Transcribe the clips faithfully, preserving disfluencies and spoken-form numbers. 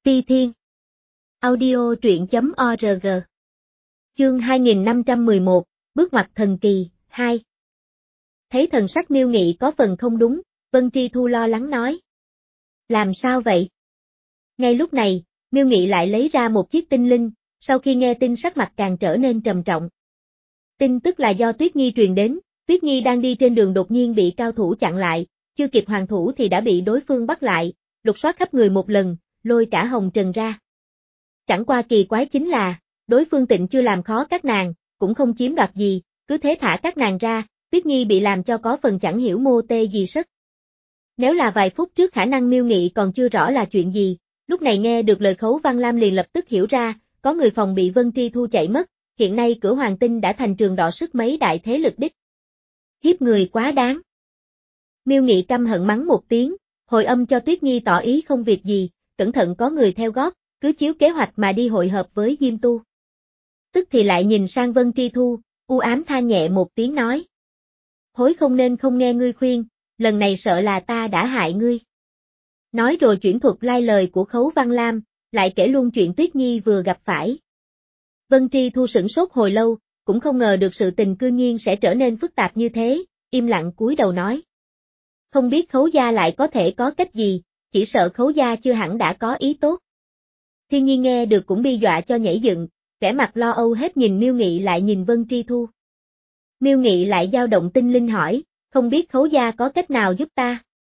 Ti Thiên. Audio truyện chấm org. Chương hai nghìn năm trăm mười một, Bước ngoặt thần kỳ, hai. Thấy thần sắc Miêu Nghị có phần không đúng, Vân Tri Thu lo lắng nói. Làm sao vậy? Ngay lúc này, Miêu Nghị lại lấy ra một chiếc tinh linh, sau khi nghe tin sắc mặt càng trở nên trầm trọng. Tin tức là do Tuyết Nhi truyền đến, Tuyết Nhi đang đi trên đường đột nhiên bị cao thủ chặn lại, chưa kịp hoàn thủ thì đã bị đối phương bắt lại, lục soát khắp người một lần, lôi cả hồng trần ra. Chẳng qua kỳ quái chính là, đối phương tịnh chưa làm khó các nàng, cũng không chiếm đoạt gì, cứ thế thả các nàng ra, Tuyết Nhi bị làm cho có phần chẳng hiểu mô tê gì sất. Nếu là vài phút trước khả năng Miêu Nghị còn chưa rõ là chuyện gì, lúc này nghe được lời Khấu Văn Lam liền lập tức hiểu ra, có người phòng bị Vân Tri Thu chạy mất, hiện nay cửa Hoàng Tinh đã thành trường đọ sức mấy đại thế lực đích. Hiếp người quá đáng. Miêu Nghị căm hận mắng một tiếng, hồi âm cho Tuyết Nhi tỏ ý không việc gì, cẩn thận có người theo gót, cứ chiếu kế hoạch mà đi hội hợp với Diêm Tu. Tức thì lại nhìn sang Vân Tri Thu, u ám than nhẹ một tiếng nói. Hối không nên không nghe ngươi khuyên, lần này sợ là ta đã hại ngươi. Nói rồi chuyển thuật lai lời của Khấu Văn Lam, lại kể luôn chuyện Tuyết Nhi vừa gặp phải. Vân Tri Thu sửng sốt hồi lâu, cũng không ngờ được sự tình cư nhiên sẽ trở nên phức tạp như thế, im lặng cúi đầu nói. Không biết Khấu gia lại có thể có cách gì, chỉ sợ Khấu gia chưa hẳn đã có ý tốt. Thiên Nhi nghe được cũng bi dọa cho nhảy dựng, vẻ mặt lo âu hết nhìn Miêu Nghị lại nhìn Vân Tri Thu. Miêu Nghị lại dao động tinh linh hỏi, không biết Khấu gia có cách nào giúp ta?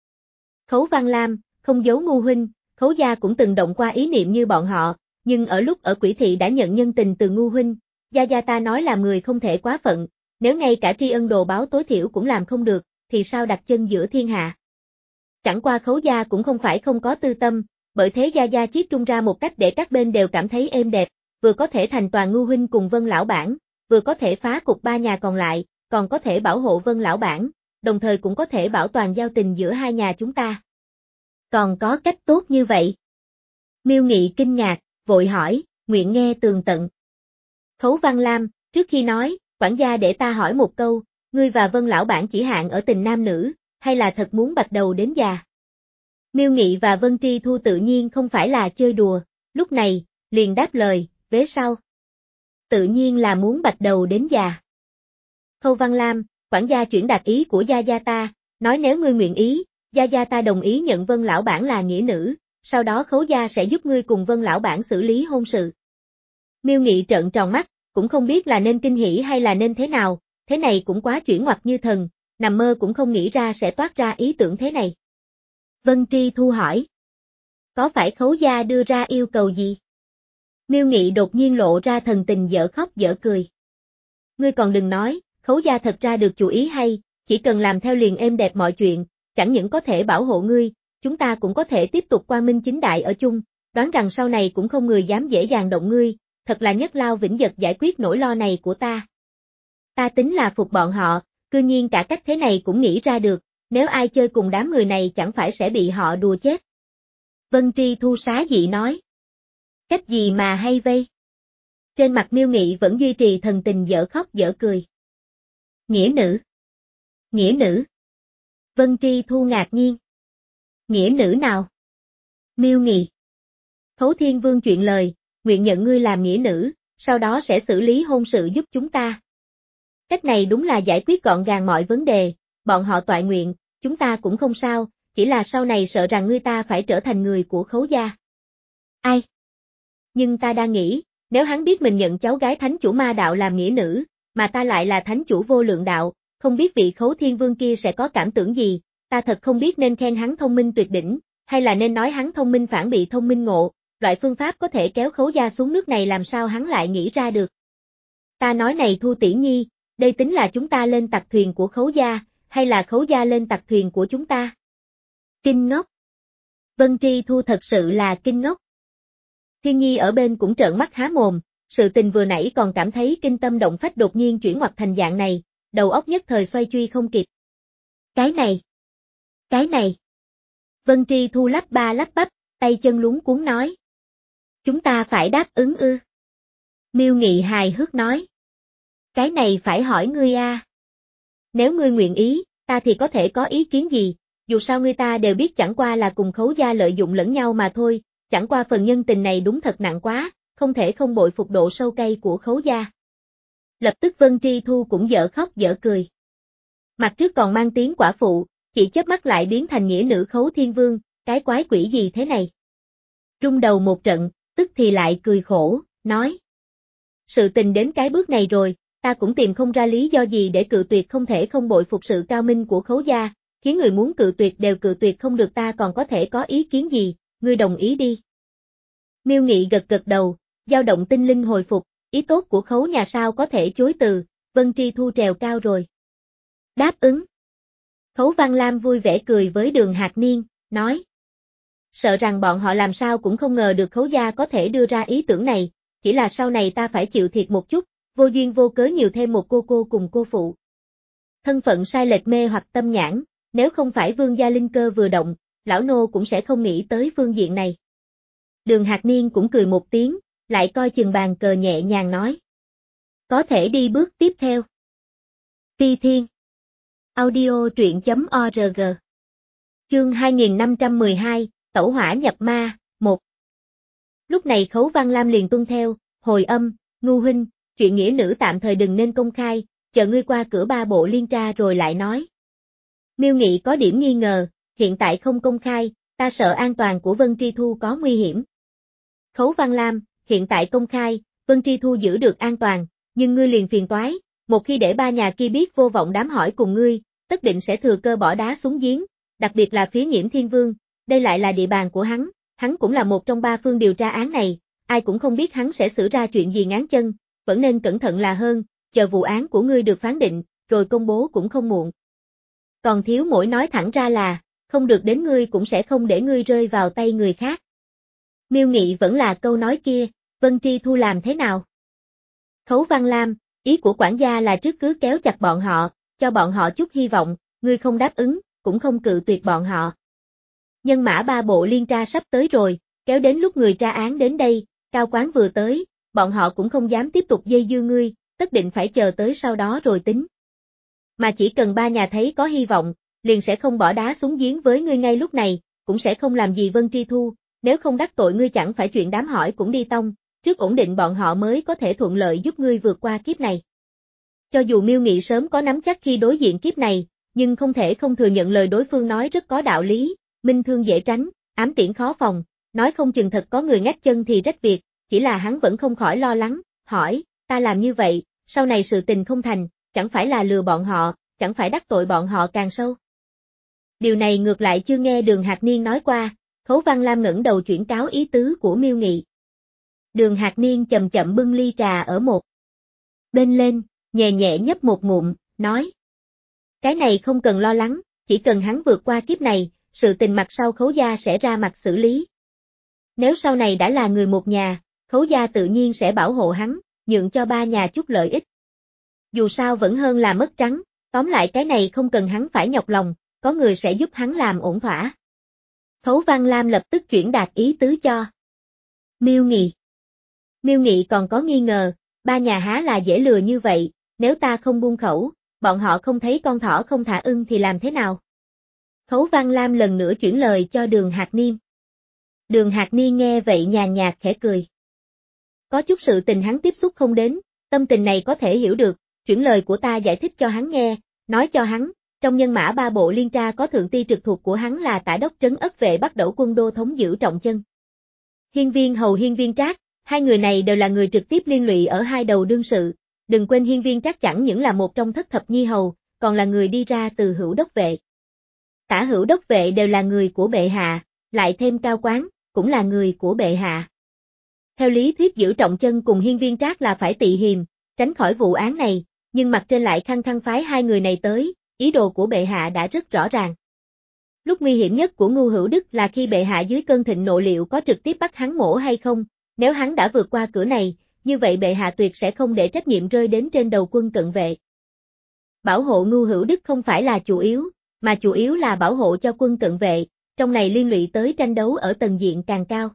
Khấu Văn Lam, không giấu ngu huynh, Khấu gia cũng từng động qua ý niệm như bọn họ, nhưng ở lúc ở Quỷ Thị đã nhận nhân tình từ ngu huynh, gia gia ta nói làm người không thể quá phận, nếu ngay cả tri ân đồ báo tối thiểu cũng làm không được, thì sao đặt chân giữa thiên hạ? Chẳng qua Khấu gia cũng không phải không có tư tâm, bởi thế gia gia chiết trung ra một cách để các bên đều cảm thấy êm đẹp, vừa có thể thành toàn ngu huynh cùng Vân lão bản, vừa có thể phá cục ba nhà còn lại, còn có thể bảo hộ Vân lão bản, đồng thời cũng có thể bảo toàn giao tình giữa hai nhà chúng ta. Còn có cách tốt như vậy? Miêu Nghị kinh ngạc, vội hỏi, nguyện nghe tường tận. Khấu Văn Lam, trước khi nói, quản gia để ta hỏi một câu, ngươi và Vân lão bản chỉ hạn ở tình nam nữ, hay là thật muốn bạch đầu đến già? Miêu Nghị và Vân Tri Thu tự nhiên không phải là chơi đùa, lúc này, liền đáp lời, vế sau. Tự nhiên là muốn bạch đầu đến già. Khâu Văn Lam, quản gia chuyển đạt ý của gia gia ta, nói nếu ngươi nguyện ý, gia gia ta đồng ý nhận Vân lão bản là nghĩa nữ, sau đó Khấu gia sẽ giúp ngươi cùng Vân lão bản xử lý hôn sự. Miêu Nghị trợn tròn mắt, cũng không biết là nên kinh hỉ hay là nên thế nào, thế này cũng quá chuyển ngoặt như thần, nằm mơ cũng không nghĩ ra sẽ toát ra ý tưởng thế này. Vân Tri Thu hỏi. Có phải Khấu gia đưa ra yêu cầu gì? Miêu Nghị đột nhiên lộ ra thần tình dở khóc dở cười. Ngươi còn đừng nói, Khấu gia thật ra được chủ ý hay, chỉ cần làm theo liền êm đẹp mọi chuyện, chẳng những có thể bảo hộ ngươi, chúng ta cũng có thể tiếp tục quang minh chính đại ở chung, đoán rằng sau này cũng không người dám dễ dàng động ngươi, thật là nhất lao vĩnh giật giải quyết nỗi lo này của ta. Ta tính là phục bọn họ, cư nhiên cả cách thế này cũng nghĩ ra được, nếu ai chơi cùng đám người này chẳng phải sẽ bị họ đùa chết. Vân Tri Thu xá dị nói. Cách gì mà hay vây? Trên mặt Miêu Nghị vẫn duy trì thần tình dở khóc dở cười. Nghĩa nữ. Nghĩa nữ. Vân Tri Thu ngạc nhiên. Nghĩa nữ nào? Miêu Nghị. Khấu Thiên Vương chuyện lời, nguyện nhận ngươi làm nghĩa nữ, sau đó sẽ xử lý hôn sự giúp chúng ta. Cách này đúng là giải quyết gọn gàng mọi vấn đề, bọn họ toại nguyện, chúng ta cũng không sao, chỉ là sau này sợ rằng ngươi ta phải trở thành người của Khấu gia. Ai? Nhưng ta đang nghĩ, nếu hắn biết mình nhận cháu gái thánh chủ ma đạo làm nghĩa nữ, mà ta lại là thánh chủ vô lượng đạo, không biết vị Khấu Thiên Vương kia sẽ có cảm tưởng gì, ta thật không biết nên khen hắn thông minh tuyệt đỉnh, hay là nên nói hắn thông minh phản bị thông minh ngộ, loại phương pháp có thể kéo Khấu gia xuống nước này làm sao hắn lại nghĩ ra được. Ta nói này Thu tỷ nhi, đây tính là chúng ta lên tặc thuyền của Khấu gia, hay là Khấu gia lên tặc thuyền của chúng ta? Kinh ngốc. Vân Tri Thu thật sự là kinh ngốc. Thiên Nhi ở bên cũng trợn mắt há mồm, sự tình vừa nãy còn cảm thấy kinh tâm động phách đột nhiên chuyển ngoặt thành dạng này, đầu óc nhất thời xoay truy không kịp. Cái này, cái này. Vân Tri Thu lắp ba lắp bắp, tay chân luống cuống nói. Chúng ta phải đáp ứng ư? Miêu Nghị hài hước nói. Cái này phải hỏi ngươi a. Nếu ngươi nguyện ý, ta thì có thể có ý kiến gì, dù sao ngươi ta đều biết chẳng qua là cùng Khấu gia lợi dụng lẫn nhau mà thôi, chẳng qua phần nhân tình này đúng thật nặng quá, không thể không bội phục độ sâu cay của Khấu gia. Lập tức Vân Tri Thu cũng dở khóc dở cười. Mặt trước còn mang tiếng quả phụ, chỉ chớp mắt lại biến thành nghĩa nữ Khấu Thiên Vương, cái quái quỷ gì thế này? Rung đầu một trận, tức thì lại cười khổ, nói. Sự tình đến cái bước này rồi, ta cũng tìm không ra lý do gì để cự tuyệt, không thể không bội phục sự cao minh của Khấu gia, khiến người muốn cự tuyệt đều cự tuyệt không được, ta còn có thể có ý kiến gì, ngươi đồng ý đi. Miêu Nghị gật gật đầu, dao động tinh linh hồi phục, ý tốt của Khấu nhà sao có thể chối từ, Vân Tri Thu trèo cao rồi. Đáp ứng. Khấu Văn Lam vui vẻ cười với Đường Hạc Niên, nói. Sợ rằng bọn họ làm sao cũng không ngờ được Khấu gia có thể đưa ra ý tưởng này, chỉ là sau này ta phải chịu thiệt một chút, vô duyên vô cớ nhiều thêm một cô cô cùng cô phụ. Thân phận sai lệch mê hoặc tâm nhãn, nếu không phải vương gia linh cơ vừa động, lão nô cũng sẽ không nghĩ tới phương diện này. Đường Hạc Niên cũng cười một tiếng, lại coi chừng bàn cờ nhẹ nhàng nói. Có thể đi bước tiếp theo. Phi Thiên. Audio truyện chấm org. Chương hai nghìn năm trăm mười hai, Tẩu hỏa nhập ma, một. Lúc này Khấu Văn Lam liền tuân theo, hồi âm, Ngu huynh, chuyện nghĩa nữ tạm thời đừng nên công khai, chờ ngươi qua cửa ba bộ liên tra rồi lại nói. Miêu Nghị có điểm nghi ngờ, hiện tại không công khai, ta sợ an toàn của Vân Tri Thu có nguy hiểm. Khấu Văn Lam, hiện tại công khai, Vân Tri Thu giữ được an toàn, nhưng ngươi liền phiền toái, một khi để ba nhà kia biết vô vọng đám hỏi cùng ngươi, tất định sẽ thừa cơ bỏ đá xuống giếng, đặc biệt là phía Nghiễm Thiên Vương, đây lại là địa bàn của hắn, hắn cũng là một trong ba phương điều tra án này, ai cũng không biết hắn sẽ xử ra chuyện gì ngáng chân, vẫn nên cẩn thận là hơn, chờ vụ án của ngươi được phán định, rồi công bố cũng không muộn. Còn thiếu mỗi nói thẳng ra là, không được đến ngươi cũng sẽ không để ngươi rơi vào tay người khác. Miêu Nghị vẫn là câu nói kia, Vân Tri Thu làm thế nào? Khấu Văn Lam, ý của quản gia là trước cứ kéo chặt bọn họ, cho bọn họ chút hy vọng, ngươi không đáp ứng, cũng không cự tuyệt bọn họ. Nhân mã ba bộ liên tra sắp tới rồi, kéo đến lúc người tra án đến đây, cao quán vừa tới, bọn họ cũng không dám tiếp tục dây dưa ngươi, tất định phải chờ tới sau đó rồi tính. Mà chỉ cần ba nhà thấy có hy vọng, liền sẽ không bỏ đá xuống giếng với ngươi ngay lúc này, cũng sẽ không làm gì Vân Tri Thu, nếu không đắc tội ngươi chẳng phải chuyện đám hỏi cũng đi tông, trước ổn định bọn họ mới có thể thuận lợi giúp ngươi vượt qua kiếp này. Cho dù Miêu Nghị sớm có nắm chắc khi đối diện kiếp này, nhưng không thể không thừa nhận lời đối phương nói rất có đạo lý, minh thương dễ tránh, ám tiễn khó phòng, nói không chừng thật có người ngắt chân thì rách việc, chỉ là hắn vẫn không khỏi lo lắng, hỏi, ta làm như vậy, sau này sự tình không thành, chẳng phải là lừa bọn họ, chẳng phải đắc tội bọn họ càng sâu. Điều này ngược lại chưa nghe Đường Hạc Niên nói qua, Khấu Văn Lam ngẩng đầu chuyển cáo ý tứ của Miêu Nghị. Đường Hạc Niên chậm chậm bưng ly trà ở một bên lên, nhẹ nhẹ nhấp một ngụm, nói. Cái này không cần lo lắng, chỉ cần hắn vượt qua kiếp này, sự tình mặt sau Khấu gia sẽ ra mặt xử lý. Nếu sau này đã là người một nhà, Khấu gia tự nhiên sẽ bảo hộ hắn, nhượng cho ba nhà chút lợi ích. Dù sao vẫn hơn là mất trắng, tóm lại cái này không cần hắn phải nhọc lòng, có người sẽ giúp hắn làm ổn thỏa. Khấu Văn Lam lập tức chuyển đạt ý tứ cho Miêu Nghị. Miêu Nghị còn có nghi ngờ, ba nhà há là dễ lừa như vậy, nếu ta không buông khẩu, bọn họ không thấy con thỏ không thả ưng thì làm thế nào? Khấu Văn Lam lần nữa chuyển lời cho Đường Hạc Niên. Đường Hạc Niên nghe vậy nhàn nhạt khẽ cười. Có chút sự tình hắn tiếp xúc không đến, tâm tình này có thể hiểu được, chuyển lời của ta giải thích cho hắn nghe, nói cho hắn, trong nhân mã ba bộ liên tra có thượng ti trực thuộc của hắn là tả đốc trấn ất vệ bắt đầu quân đô thống giữ Trọng Chân. Hiên Viên Hầu Hiên Viên Trác, hai người này đều là người trực tiếp liên lụy ở hai đầu đương sự, đừng quên Hiên Viên Trác chẳng những là một trong thất thập nhi hầu, còn là người đi ra từ Hữu Đốc vệ. Tả Hữu Đốc vệ đều là người của bệ hạ, lại thêm Cao Quán, cũng là người của bệ hạ. Theo lý thuyết giữ Trọng Chân cùng Hiên Viên Trác là phải tị hiềm, tránh khỏi vụ án này, nhưng mặt trên lại khăng khăng phái hai người này tới, ý đồ của bệ hạ đã rất rõ ràng. Lúc nguy hiểm nhất của Ngưu Hữu Đức là khi bệ hạ dưới cơn thịnh nộ liệu có trực tiếp bắt hắn mổ hay không, nếu hắn đã vượt qua cửa này, như vậy bệ hạ tuyệt sẽ không để trách nhiệm rơi đến trên đầu quân cận vệ. Bảo hộ Ngưu Hữu Đức không phải là chủ yếu, mà chủ yếu là bảo hộ cho quân cận vệ, trong này liên lụy tới tranh đấu ở tầng diện càng cao.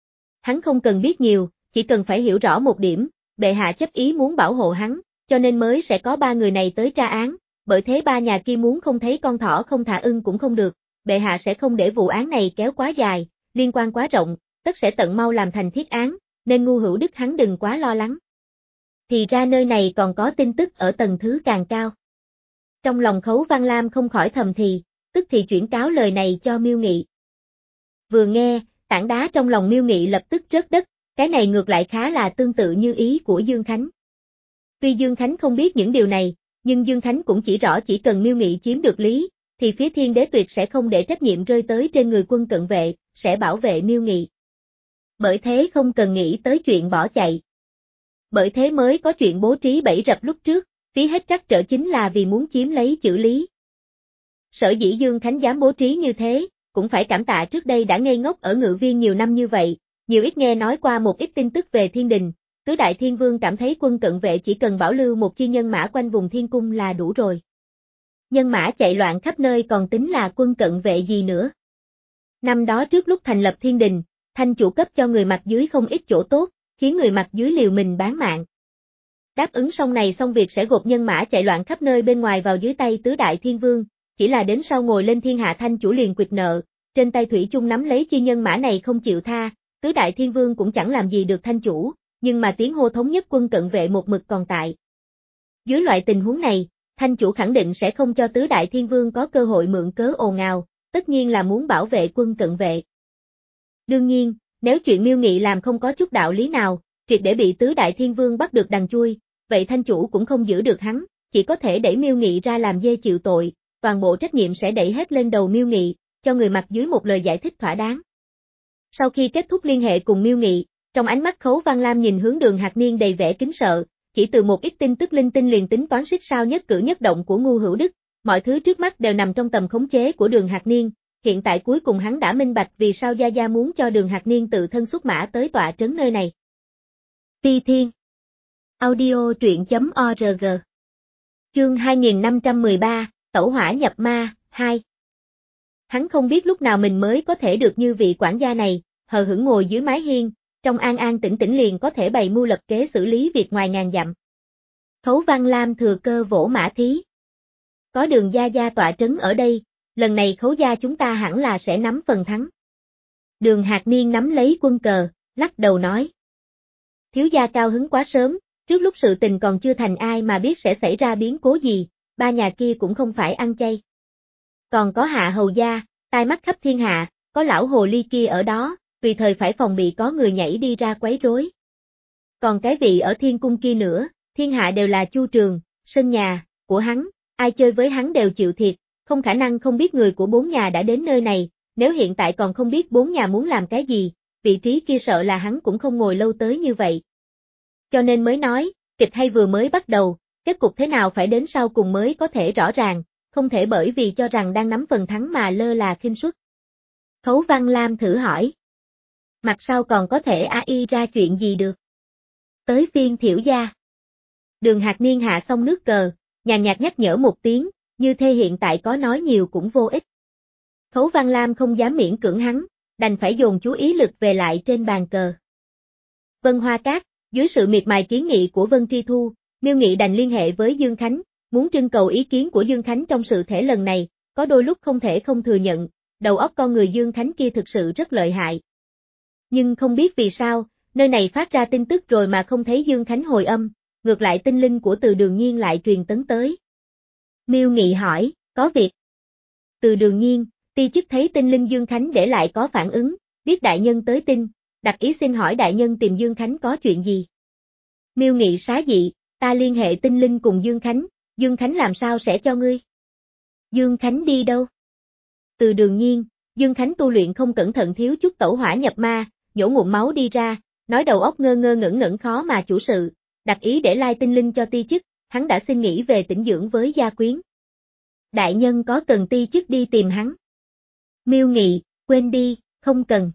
Hắn không cần biết nhiều, chỉ cần phải hiểu rõ một điểm, bệ hạ chấp ý muốn bảo hộ hắn, cho nên mới sẽ có ba người này tới tra án, bởi thế ba nhà kia muốn không thấy con thỏ không thả ưng cũng không được, bệ hạ sẽ không để vụ án này kéo quá dài, liên quan quá rộng, tất sẽ tận mau làm thành thiết án, nên Ngu Hữu Đức hắn đừng quá lo lắng. Thì ra nơi này còn có tin tức ở tầng thứ càng cao. Trong lòng Khấu Văn Lam không khỏi thầm thì, tức thì chuyển cáo lời này cho Miêu Nghị. Vừa nghe, tảng đá trong lòng Miêu Nghị lập tức rớt đất, cái này ngược lại khá là tương tự như ý của Dương Khánh. Tuy Dương Khánh không biết những điều này, nhưng Dương Khánh cũng chỉ rõ chỉ cần Miêu Nghị chiếm được lý, thì phía Thiên Đế Tuyệt sẽ không để trách nhiệm rơi tới trên người quân cận vệ, sẽ bảo vệ Miêu Nghị. Bởi thế không cần nghĩ tới chuyện bỏ chạy. Bởi thế mới có chuyện bố trí bẫy rập lúc trước, phí hết trắc trở chính là vì muốn chiếm lấy chữ lý. Sở dĩ Dương Khánh dám bố trí như thế, cũng phải cảm tạ trước đây đã ngây ngốc ở Ngự Viên nhiều năm như vậy, nhiều ít nghe nói qua một ít tin tức về thiên đình, tứ đại thiên vương cảm thấy quân cận vệ chỉ cần bảo lưu một chi nhân mã quanh vùng thiên cung là đủ rồi. Nhân mã chạy loạn khắp nơi còn tính là quân cận vệ gì nữa. Năm đó trước lúc thành lập thiên đình, Thanh chủ cấp cho người mặt dưới không ít chỗ tốt, khiến người mặt dưới liều mình bán mạng. Đáp ứng xong này xong việc sẽ gộp nhân mã chạy loạn khắp nơi bên ngoài vào dưới tay tứ đại thiên vương, chỉ là đến sau ngồi lên thiên hạ Thanh chủ liền quyệt nợ, trên tay thủy chung nắm lấy chi nhân mã này không chịu tha, tứ đại thiên vương cũng chẳng làm gì được Thanh chủ, nhưng mà tiếng hô thống nhất quân cận vệ một mực còn tại. Dưới loại tình huống này, Thanh chủ khẳng định sẽ không cho tứ đại thiên vương có cơ hội mượn cớ ồn ào, tất nhiên là muốn bảo vệ quân cận vệ. Đương nhiên, nếu chuyện Miêu Nghị làm không có chút đạo lý nào, triệt để bị tứ đại thiên vương bắt được đằng chui, vậy Thanh chủ cũng không giữ được hắn, chỉ có thể đẩy Miêu Nghị ra làm dê chịu tội, toàn bộ trách nhiệm sẽ đẩy hết lên đầu Miêu Nghị, cho người mặt dưới một lời giải thích thỏa đáng. Sau khi kết thúc liên hệ cùng Miêu Nghị, trong ánh mắt Khấu Văn Lam nhìn hướng Đường Hạc Niên đầy vẻ kính sợ, chỉ từ một ít tin tức linh tinh liền tính toán xích sao nhất cử nhất động của Ngu Hữu Đức, mọi thứ trước mắt đều nằm trong tầm khống chế của Đường Hạc Niên, hiện tại cuối cùng hắn đã minh bạch vì sao Gia Gia muốn cho Đường Hạc Niên tự thân xuất mã tới tọa trấn nơi này. Ti Thiên Audio truyện chấm org Chương hai nghìn năm trăm mười ba, Tẩu hỏa nhập ma, hai. Hắn không biết lúc nào mình mới có thể được như vị quản gia này, hờ hững ngồi dưới mái hiên, trong an an tĩnh tĩnh liền có thể bày mưu lập kế xử lý việc ngoài ngàn dặm. Khấu Văn Lam thừa cơ vỗ mã thí. Có Đường Gia Gia tọa trấn ở đây, lần này Khấu gia chúng ta hẳn là sẽ nắm phần thắng. Đường Hạc Niên nắm lấy quân cờ, lắc đầu nói. Thiếu gia cao hứng quá sớm, trước lúc sự tình còn chưa thành ai mà biết sẽ xảy ra biến cố gì, ba nhà kia cũng không phải ăn chay. Còn có Hạ Hầu gia, tai mắt khắp thiên hạ, có lão hồ ly kia ở đó, tùy thời phải phòng bị có người nhảy đi ra quấy rối. Còn cái vị ở thiên cung kia nữa, thiên hạ đều là Chu Trường, sân nhà của hắn, ai chơi với hắn đều chịu thiệt, không khả năng không biết người của bốn nhà đã đến nơi này, nếu hiện tại còn không biết bốn nhà muốn làm cái gì, vị trí kia sợ là hắn cũng không ngồi lâu tới như vậy. Cho nên mới nói, kịch hay vừa mới bắt đầu, kết cục thế nào phải đến sau cùng mới có thể rõ ràng, không thể bởi vì cho rằng đang nắm phần thắng mà lơ là khinh suất. Khấu Văn Lam thử hỏi. Mặt sau còn có thể a i ra chuyện gì được? Tới phiên Thiểu gia. Đường Hạc Niên hạ xong nước cờ, nhàn nhạt nhắc nhở một tiếng, như thế hiện tại có nói nhiều cũng vô ích. Khấu Văn Lam không dám miễn cưỡng hắn, đành phải dồn chú ý lực về lại trên bàn cờ. Vân Hoa Cát, dưới sự miệt mài kiến nghị của Vân Tri Thu, Miêu Nghị đành liên hệ với Dương Khánh, muốn trưng cầu ý kiến của Dương Khánh trong sự thể lần này, có đôi lúc không thể không thừa nhận, đầu óc con người Dương Khánh kia thực sự rất lợi hại. Nhưng không biết vì sao, nơi này phát ra tin tức rồi mà không thấy Dương Khánh hồi âm, ngược lại tinh linh của Từ Đường Nhiên lại truyền tấn tới. Miêu Nghị hỏi, có việc. Từ Đường Nhiên, ti chức thấy tinh linh Dương Khánh để lại có phản ứng, biết đại nhân tới tin, đặt ý xin hỏi đại nhân tìm Dương Khánh có chuyện gì. Miêu Nghị xá dị, ta liên hệ tinh linh cùng Dương Khánh, Dương Khánh làm sao sẽ cho ngươi? Dương Khánh đi đâu? Từ Đường Nhiên, Dương Khánh tu luyện không cẩn thận thiếu chút tẩu hỏa nhập ma, nhổ ngụm máu đi ra, nói đầu óc ngơ ngơ ngẩn ngẩn khó mà chủ sự, đặt ý để lai tinh linh cho ti chức, hắn đã xin nghỉ về tĩnh dưỡng với gia quyến. Đại nhân có cần ti chức đi tìm hắn? Miêu Nghị, quên đi, không cần.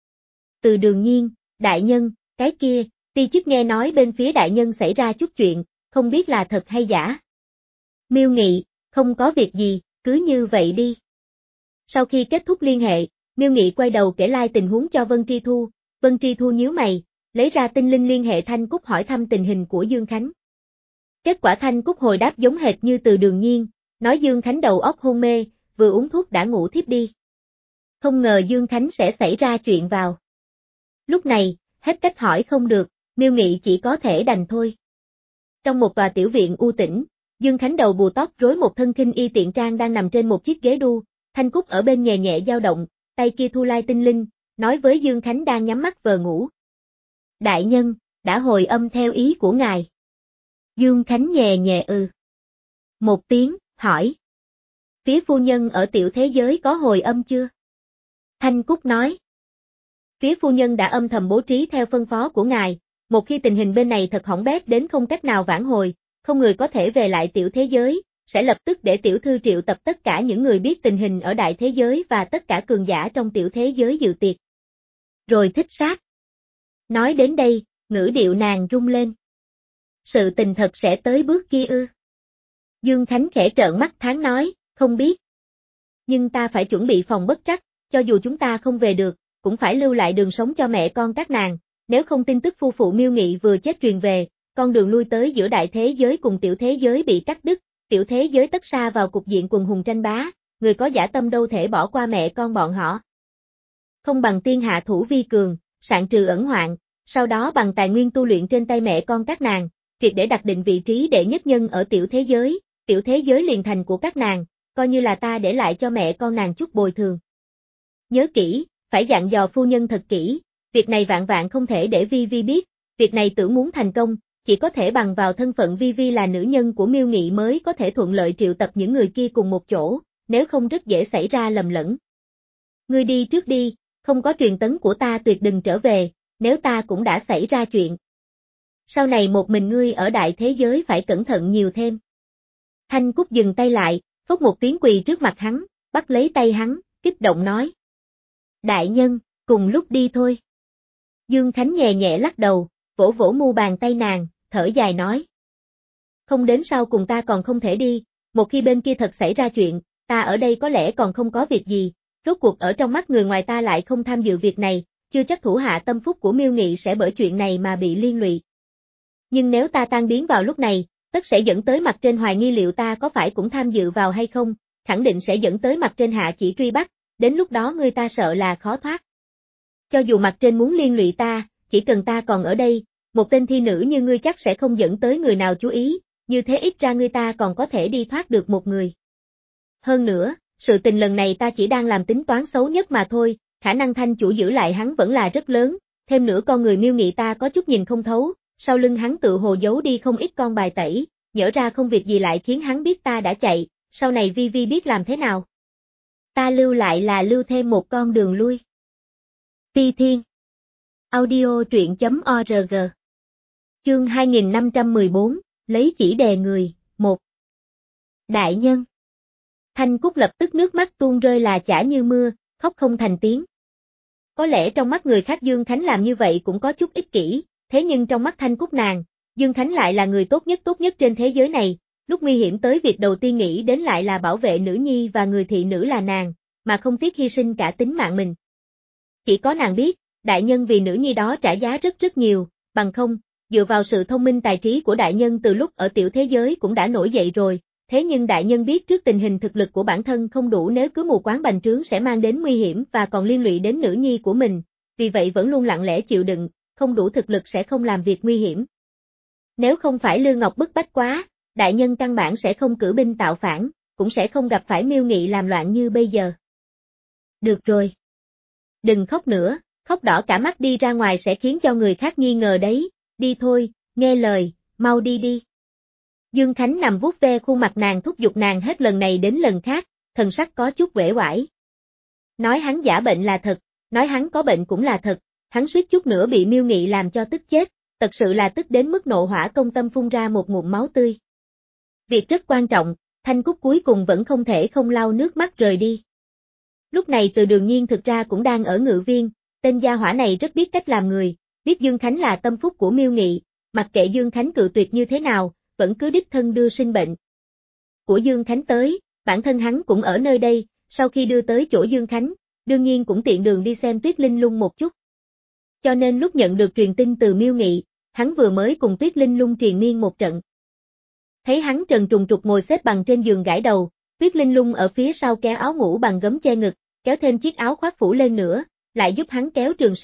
Từ Đường Nhiên, đại nhân, cái kia, ti chức nghe nói bên phía đại nhân xảy ra chút chuyện, không biết là thật hay giả. Miêu Nghị, không có việc gì, cứ như vậy đi. Sau khi kết thúc liên hệ, Miêu Nghị quay đầu kể lai tình huống cho Vân Tri Thu, Vân Tri Thu nhíu mày, lấy ra tinh linh liên hệ Thanh Cúc hỏi thăm tình hình của Dương Khánh. Kết quả Thanh Cúc hồi đáp giống hệt như Từ Đường Nhiên, nói Dương Khánh đầu óc hôn mê, vừa uống thuốc đã ngủ thiếp đi. Không ngờ Dương Khánh sẽ xảy ra chuyện vào. Lúc này, hết cách hỏi không được, Miêu Nghị chỉ có thể đành thôi. Trong một tòa tiểu viện u tĩnh, Dương Khánh đầu bù tóc rối một thân kinh y tiện trang đang nằm trên một chiếc ghế đu, Thanh Cúc ở bên nhẹ nhẹ dao động, tay kia thu lai tinh linh, nói với Dương Khánh đang nhắm mắt vờ ngủ. Đại nhân, đã hồi âm theo ý của ngài. Dương Khánh nhẹ nhẹ ừ. Một tiếng, hỏi. Phía phu nhân ở tiểu thế giới có hồi âm chưa? Thanh Cúc nói. Phía phu nhân đã âm thầm bố trí theo phân phó của ngài, một khi tình hình bên này thật hỏng bét đến không cách nào vãn hồi, không người có thể về lại tiểu thế giới, sẽ lập tức để tiểu thư triệu tập tất cả những người biết tình hình ở đại thế giới và tất cả cường giả trong tiểu thế giới dự tiệc. Rồi thích sát. Nói đến đây, ngữ điệu nàng rung lên. Sự tình thật sẽ tới bước kia ư? Dương Khánh khẽ trợn mắt thán nói, không biết. Nhưng ta phải chuẩn bị phòng bất trắc, cho dù chúng ta không về được, cũng phải lưu lại đường sống cho mẹ con các nàng, nếu không tin tức phu phụ Miêu Nghị vừa chết truyền về, con đường lui tới giữa đại thế giới cùng tiểu thế giới bị cắt đứt, tiểu thế giới tất sa vào cục diện quần hùng tranh bá, người có dã tâm đâu thể bỏ qua mẹ con bọn họ. Không bằng tiên hạ thủ vi cường, sạn trừ ẩn hoạn, sau đó bằng tài nguyên tu luyện trên tay mẹ con các nàng, triệt để đặt định vị trí đệ nhất nhân ở tiểu thế giới, tiểu thế giới liền thành của các nàng, coi như là ta để lại cho mẹ con nàng chút bồi thường. Nhớ kỹ, phải dặn dò phu nhân thật kỹ, việc này vạn vạn không thể để Vi Vi biết, việc này tưởng muốn thành công, chỉ có thể bằng vào thân phận Vi Vi là nữ nhân của Miêu Nghị mới có thể thuận lợi triệu tập những người kia cùng một chỗ, nếu không rất dễ xảy ra lầm lẫn. Ngươi đi trước đi, không có truyền tấn của ta tuyệt đừng trở về, nếu ta cũng đã xảy ra chuyện. Sau này một mình ngươi ở đại thế giới phải cẩn thận nhiều thêm. Thanh Cúc dừng tay lại, phốc một tiếng quỳ trước mặt hắn, bắt lấy tay hắn, kích động nói. Đại nhân, cùng lúc đi thôi. Dương Khánh nhẹ nhẹ lắc đầu, vỗ vỗ mu bàn tay nàng, thở dài nói. Không đến sau cùng ta còn không thể đi, một khi bên kia thật xảy ra chuyện, ta ở đây có lẽ còn không có việc gì, rốt cuộc ở trong mắt người ngoài ta lại không tham dự việc này, chưa chắc thủ hạ tâm phúc của Miêu Nghị sẽ bởi chuyện này mà bị liên lụy. Nhưng nếu ta tan biến vào lúc này, tất sẽ dẫn tới mặt trên hoài nghi liệu ta có phải cũng tham dự vào hay không, khẳng định sẽ dẫn tới mặt trên hạ chỉ truy bắt, đến lúc đó người ta sợ là khó thoát. Cho dù mặt trên muốn liên lụy ta, chỉ cần ta còn ở đây, một tên thi nữ như ngươi chắc sẽ không dẫn tới người nào chú ý, như thế ít ra ngươi ta còn có thể đi thoát được một người. Hơn nữa, sự tình lần này ta chỉ đang làm tính toán xấu nhất mà thôi, khả năng Thanh chủ giữ lại hắn vẫn là rất lớn, thêm nữa con người Miêu Nghị ta có chút nhìn không thấu, sau lưng hắn tự hồ giấu đi không ít con bài tẩy, nhỡ ra không việc gì lại khiến hắn biết ta đã chạy, sau này Vi Vi biết làm thế nào. Ta lưu lại là lưu thêm một con đường lui. Ti Thiên Audio truyện chấm org Chương hai nghìn năm trăm mười bốn, lấy chỉ đè người, một. Đại nhân Thanh Cúc lập tức nước mắt tuôn rơi là chả như mưa, khóc không thành tiếng. Có lẽ trong mắt người khác Dương Khánh làm như vậy cũng có chút ích kỷ, thế nhưng trong mắt Thanh Cúc nàng, Dương Khánh lại là người tốt nhất tốt nhất trên thế giới này, lúc nguy hiểm tới việc đầu tiên nghĩ đến lại là bảo vệ nữ nhi và người thị nữ là nàng, mà không tiếc hy sinh cả tính mạng mình. Chỉ có nàng biết, đại nhân vì nữ nhi đó trả giá rất rất nhiều, bằng không, dựa vào sự thông minh tài trí của đại nhân từ lúc ở tiểu thế giới cũng đã nổi dậy rồi, thế nhưng đại nhân biết trước tình hình thực lực của bản thân không đủ nếu cứ mù quáng bành trướng sẽ mang đến nguy hiểm và còn liên lụy đến nữ nhi của mình, vì vậy vẫn luôn lặng lẽ chịu đựng, không đủ thực lực sẽ không làm việc nguy hiểm. Nếu không phải Lư Ngọc bức bách quá, đại nhân căn bản sẽ không cử binh tạo phản, cũng sẽ không gặp phải Miêu Nghị làm loạn như bây giờ. Được rồi. Đừng khóc nữa, khóc đỏ cả mắt đi ra ngoài sẽ khiến cho người khác nghi ngờ đấy, đi thôi, nghe lời, mau đi đi. Dương Khánh nằm vuốt ve khuôn mặt nàng thúc giục nàng hết lần này đến lần khác, thần sắc có chút uể oải. Nói hắn giả bệnh là thật, nói hắn có bệnh cũng là thật, hắn suýt chút nữa bị Miêu Nghị làm cho tức chết, thật sự là tức đến mức nộ hỏa công tâm phun ra một ngụm máu tươi. Việc rất quan trọng, Thanh Cúc cuối cùng vẫn không thể không lau nước mắt rời đi. Lúc này Từ Đường Nhiên thực ra cũng đang ở ngự viên, tên gia hỏa này rất biết cách làm người, biết Dương Khánh là tâm phúc của Miêu Nghị, mặc kệ Dương Khánh cự tuyệt như thế nào, vẫn cứ đích thân đưa sinh bệnh của Dương Khánh tới, bản thân hắn cũng ở nơi đây, sau khi đưa tới chỗ Dương Khánh, đương nhiên cũng tiện đường đi xem Tuyết Linh Lung một chút. Cho nên lúc nhận được truyền tin từ Miêu Nghị, hắn vừa mới cùng Tuyết Linh Lung triền miên một trận. Thấy hắn trần trùng trục ngồi xếp bằng trên giường gãi đầu, Tuyết Linh Lung ở phía sau kéo áo ngủ bằng gấm che ngực, kéo thêm chiếc áo khoác phủ lên nữa, lại giúp hắn kéo trường sam,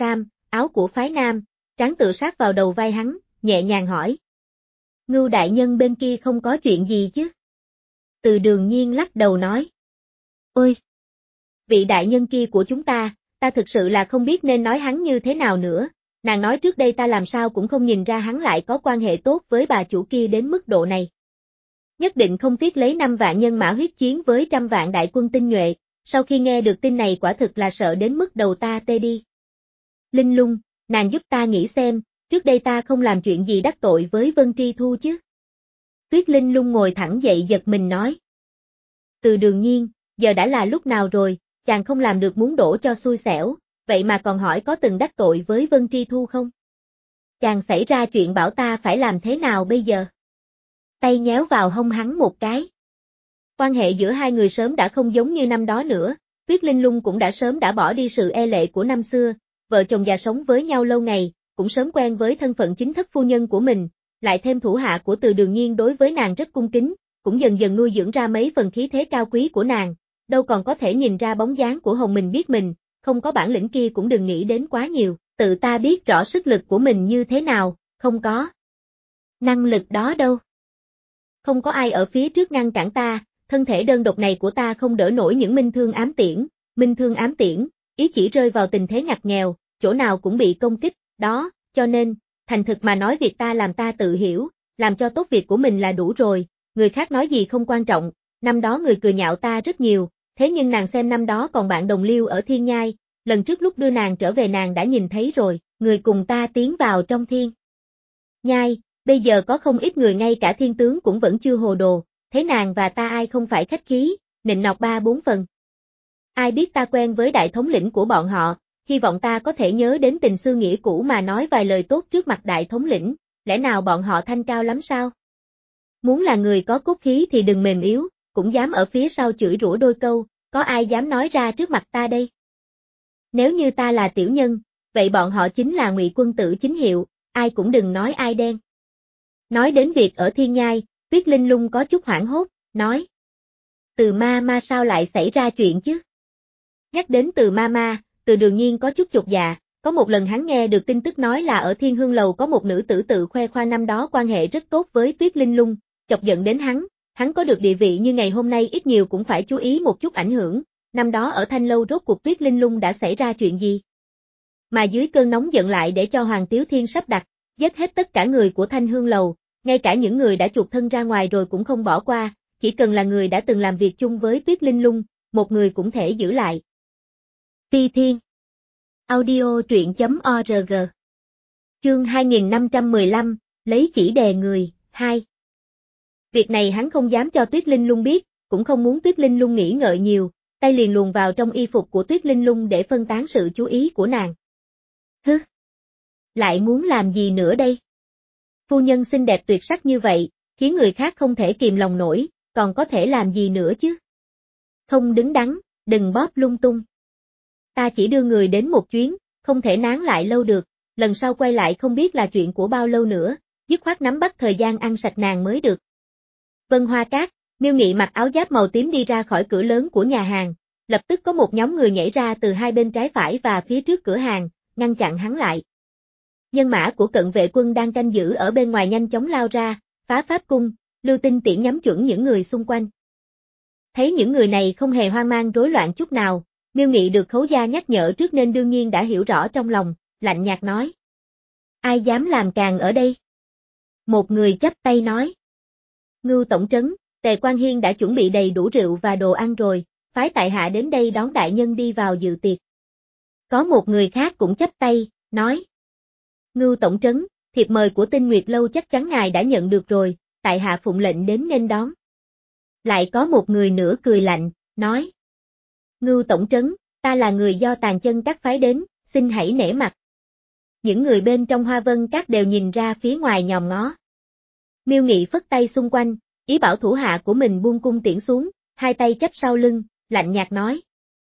áo của phái nam, trán tựa sát vào đầu vai hắn, nhẹ nhàng hỏi. Ngưu đại nhân bên kia không có chuyện gì chứ? Từ Đường Nhiên lắc đầu nói. Ôi! Vị đại nhân kia của chúng ta, ta thực sự là không biết nên nói hắn như thế nào nữa, nàng nói trước đây ta làm sao cũng không nhìn ra hắn lại có quan hệ tốt với bà chủ kia đến mức độ này. Nhất định không tiếc lấy năm vạn nhân mã huyết chiến với trăm vạn đại quân tinh nhuệ, sau khi nghe được tin này quả thực là sợ đến mức đầu ta tê đi. Linh Lung, nàng giúp ta nghĩ xem, trước đây ta không làm chuyện gì đắc tội với Vân Tri Thu chứ? Tuyết Linh Lung ngồi thẳng dậy giật mình nói. Từ Đường Nhiên, giờ đã là lúc nào rồi, chàng không làm được muốn đổ cho xui xẻo, vậy mà còn hỏi có từng đắc tội với Vân Tri Thu không? Chàng xảy ra chuyện bảo ta phải làm thế nào bây giờ? Tay nhéo vào hông hắn một cái. Quan hệ giữa hai người sớm đã không giống như năm đó nữa, Tuyết Linh Lung cũng đã sớm đã bỏ đi sự e lệ của năm xưa, vợ chồng già sống với nhau lâu ngày, cũng sớm quen với thân phận chính thất phu nhân của mình, lại thêm thủ hạ của Từ Đường Nhiên đối với nàng rất cung kính, cũng dần dần nuôi dưỡng ra mấy phần khí thế cao quý của nàng, đâu còn có thể nhìn ra bóng dáng của Hồng mình biết mình, không có bản lĩnh kia cũng đừng nghĩ đến quá nhiều, tự ta biết rõ sức lực của mình như thế nào, không có năng lực đó đâu. Không có ai ở phía trước ngăn cản ta, thân thể đơn độc này của ta không đỡ nổi những minh thương ám tiễn, minh thương ám tiễn, ý chỉ rơi vào tình thế ngặt nghèo, chỗ nào cũng bị công kích, đó, cho nên, thành thực mà nói việc ta làm ta tự hiểu, làm cho tốt việc của mình là đủ rồi, người khác nói gì không quan trọng, năm đó người cười nhạo ta rất nhiều, thế nhưng nàng xem năm đó còn bạn đồng liêu ở Thiên Nhai, lần trước lúc đưa nàng trở về nàng đã nhìn thấy rồi, người cùng ta tiến vào trong Thiên Nhai. Bây giờ có không ít người ngay cả thiên tướng cũng vẫn chưa hồ đồ, thế nàng và ta ai không phải khách khí, nịnh nọt ba bốn phần. Ai biết ta quen với đại thống lĩnh của bọn họ, hy vọng ta có thể nhớ đến tình xưa nghĩa cũ mà nói vài lời tốt trước mặt đại thống lĩnh, lẽ nào bọn họ thanh cao lắm sao? Muốn là người có cốt khí thì đừng mềm yếu, cũng dám ở phía sau chửi rủa đôi câu, có ai dám nói ra trước mặt ta đây? Nếu như ta là tiểu nhân, vậy bọn họ chính là ngụy quân tử chính hiệu, ai cũng đừng nói ai đen. Nói đến việc ở Thiên Nhai, Tuyết Linh Lung có chút hoảng hốt, nói. Từ ma ma sao lại xảy ra chuyện chứ? Nhắc đến từ ma ma, Từ Đường Nhiên có chút chột dạ, có một lần hắn nghe được tin tức nói là ở Thiên Hương Lầu có một nữ tử tự khoe khoang năm đó quan hệ rất tốt với Tuyết Linh Lung, chọc giận đến hắn, hắn có được địa vị như ngày hôm nay ít nhiều cũng phải chú ý một chút ảnh hưởng, năm đó ở Thanh Lâu rốt cuộc Tuyết Linh Lung đã xảy ra chuyện gì? Mà dưới cơn nóng giận lại để cho Hoàng Tiếu Thiên sắp đặt, giết hết tất cả người của Thanh Hương Lầu, ngay cả những người đã chuột thân ra ngoài rồi cũng không bỏ qua, chỉ cần là người đã từng làm việc chung với Tuyết Linh Lung, một người cũng thể giữ lại. Phi Thiên Audio truyện.org Chương hai nghìn năm trăm mười lăm, lấy chỉ đè người, hai. Việc này hắn không dám cho Tuyết Linh Lung biết, cũng không muốn Tuyết Linh Lung nghĩ ngợi nhiều, tay liền luồn vào trong y phục của Tuyết Linh Lung để phân tán sự chú ý của nàng. Hứ! Lại muốn làm gì nữa đây? Phu nhân xinh đẹp tuyệt sắc như vậy, khiến người khác không thể kìm lòng nổi, còn có thể làm gì nữa chứ? Không đứng đắn, đừng bóp lung tung. Ta chỉ đưa người đến một chuyến, không thể nán lại lâu được, lần sau quay lại không biết là chuyện của bao lâu nữa, dứt khoát nắm bắt thời gian ăn sạch nàng mới được. Vân Hoa Cát, Miêu Nghị mặc áo giáp màu tím đi ra khỏi cửa lớn của nhà hàng, lập tức có một nhóm người nhảy ra từ hai bên trái phải và phía trước cửa hàng, ngăn chặn hắn lại. Nhân mã của cận vệ quân đang canh giữ ở bên ngoài nhanh chóng lao ra, phá pháp cung, lưu tinh tiễn nhắm chuẩn những người xung quanh. Thấy những người này không hề hoang mang rối loạn chút nào, Miêu Nghị được Khấu gia nhắc nhở trước nên đương nhiên đã hiểu rõ trong lòng, lạnh nhạt nói. Ai dám làm càn ở đây? Một người chắp tay nói. Ngưu tổng trấn, Tề Quan Hiên đã chuẩn bị đầy đủ rượu và đồ ăn rồi, phái tại hạ đến đây đón đại nhân đi vào dự tiệc. Có một người khác cũng chắp tay, nói. Ngưu tổng trấn, thiệp mời của Tinh Nguyệt Lâu chắc chắn ngài đã nhận được rồi, tại hạ phụng lệnh đến nên đón. Lại có một người nữa cười lạnh, nói. Ngưu tổng trấn, ta là người do Tàn Chân Các phái đến, xin hãy nể mặt. Những người bên trong Hoa Vân Các đều nhìn ra phía ngoài nhòm ngó. Miêu Nghị phất tay xung quanh, ý bảo thủ hạ của mình buông cung tiễn xuống, hai tay chắp sau lưng, lạnh nhạt nói.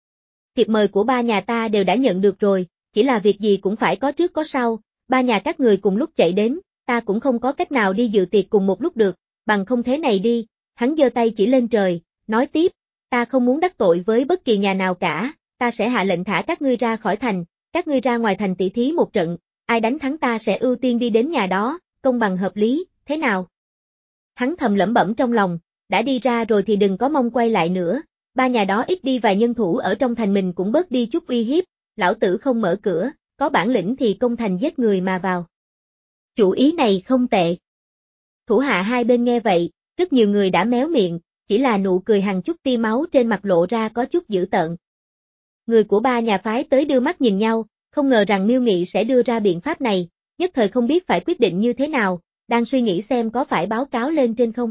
Thiệp mời của ba nhà ta đều đã nhận được rồi, chỉ là việc gì cũng phải có trước có sau, ba nhà các người cùng lúc chạy đến, ta cũng không có cách nào đi dự tiệc cùng một lúc được, bằng không thế này đi, hắn giơ tay chỉ lên trời, nói tiếp, ta không muốn đắc tội với bất kỳ nhà nào cả, ta sẽ hạ lệnh thả các ngươi ra khỏi thành, các ngươi ra ngoài thành tỷ thí một trận, ai đánh thắng ta sẽ ưu tiên đi đến nhà đó, công bằng hợp lý, thế nào? Hắn thầm lẩm bẩm trong lòng, đã đi ra rồi thì đừng có mong quay lại nữa, ba nhà đó ít đi vài nhân thủ ở trong thành mình cũng bớt đi chút uy hiếp, lão tử không mở cửa, có bản lĩnh thì công thành giết người mà vào. Chủ ý này không tệ. Thủ hạ hai bên nghe vậy, rất nhiều người đã méo miệng, chỉ là nụ cười hằn chút tia máu trên mặt lộ ra có chút dữ tợn. Người của ba nhà phái tới đưa mắt nhìn nhau, không ngờ rằng Miêu Nghị sẽ đưa ra biện pháp này, nhất thời không biết phải quyết định như thế nào, đang suy nghĩ xem có phải báo cáo lên trên không.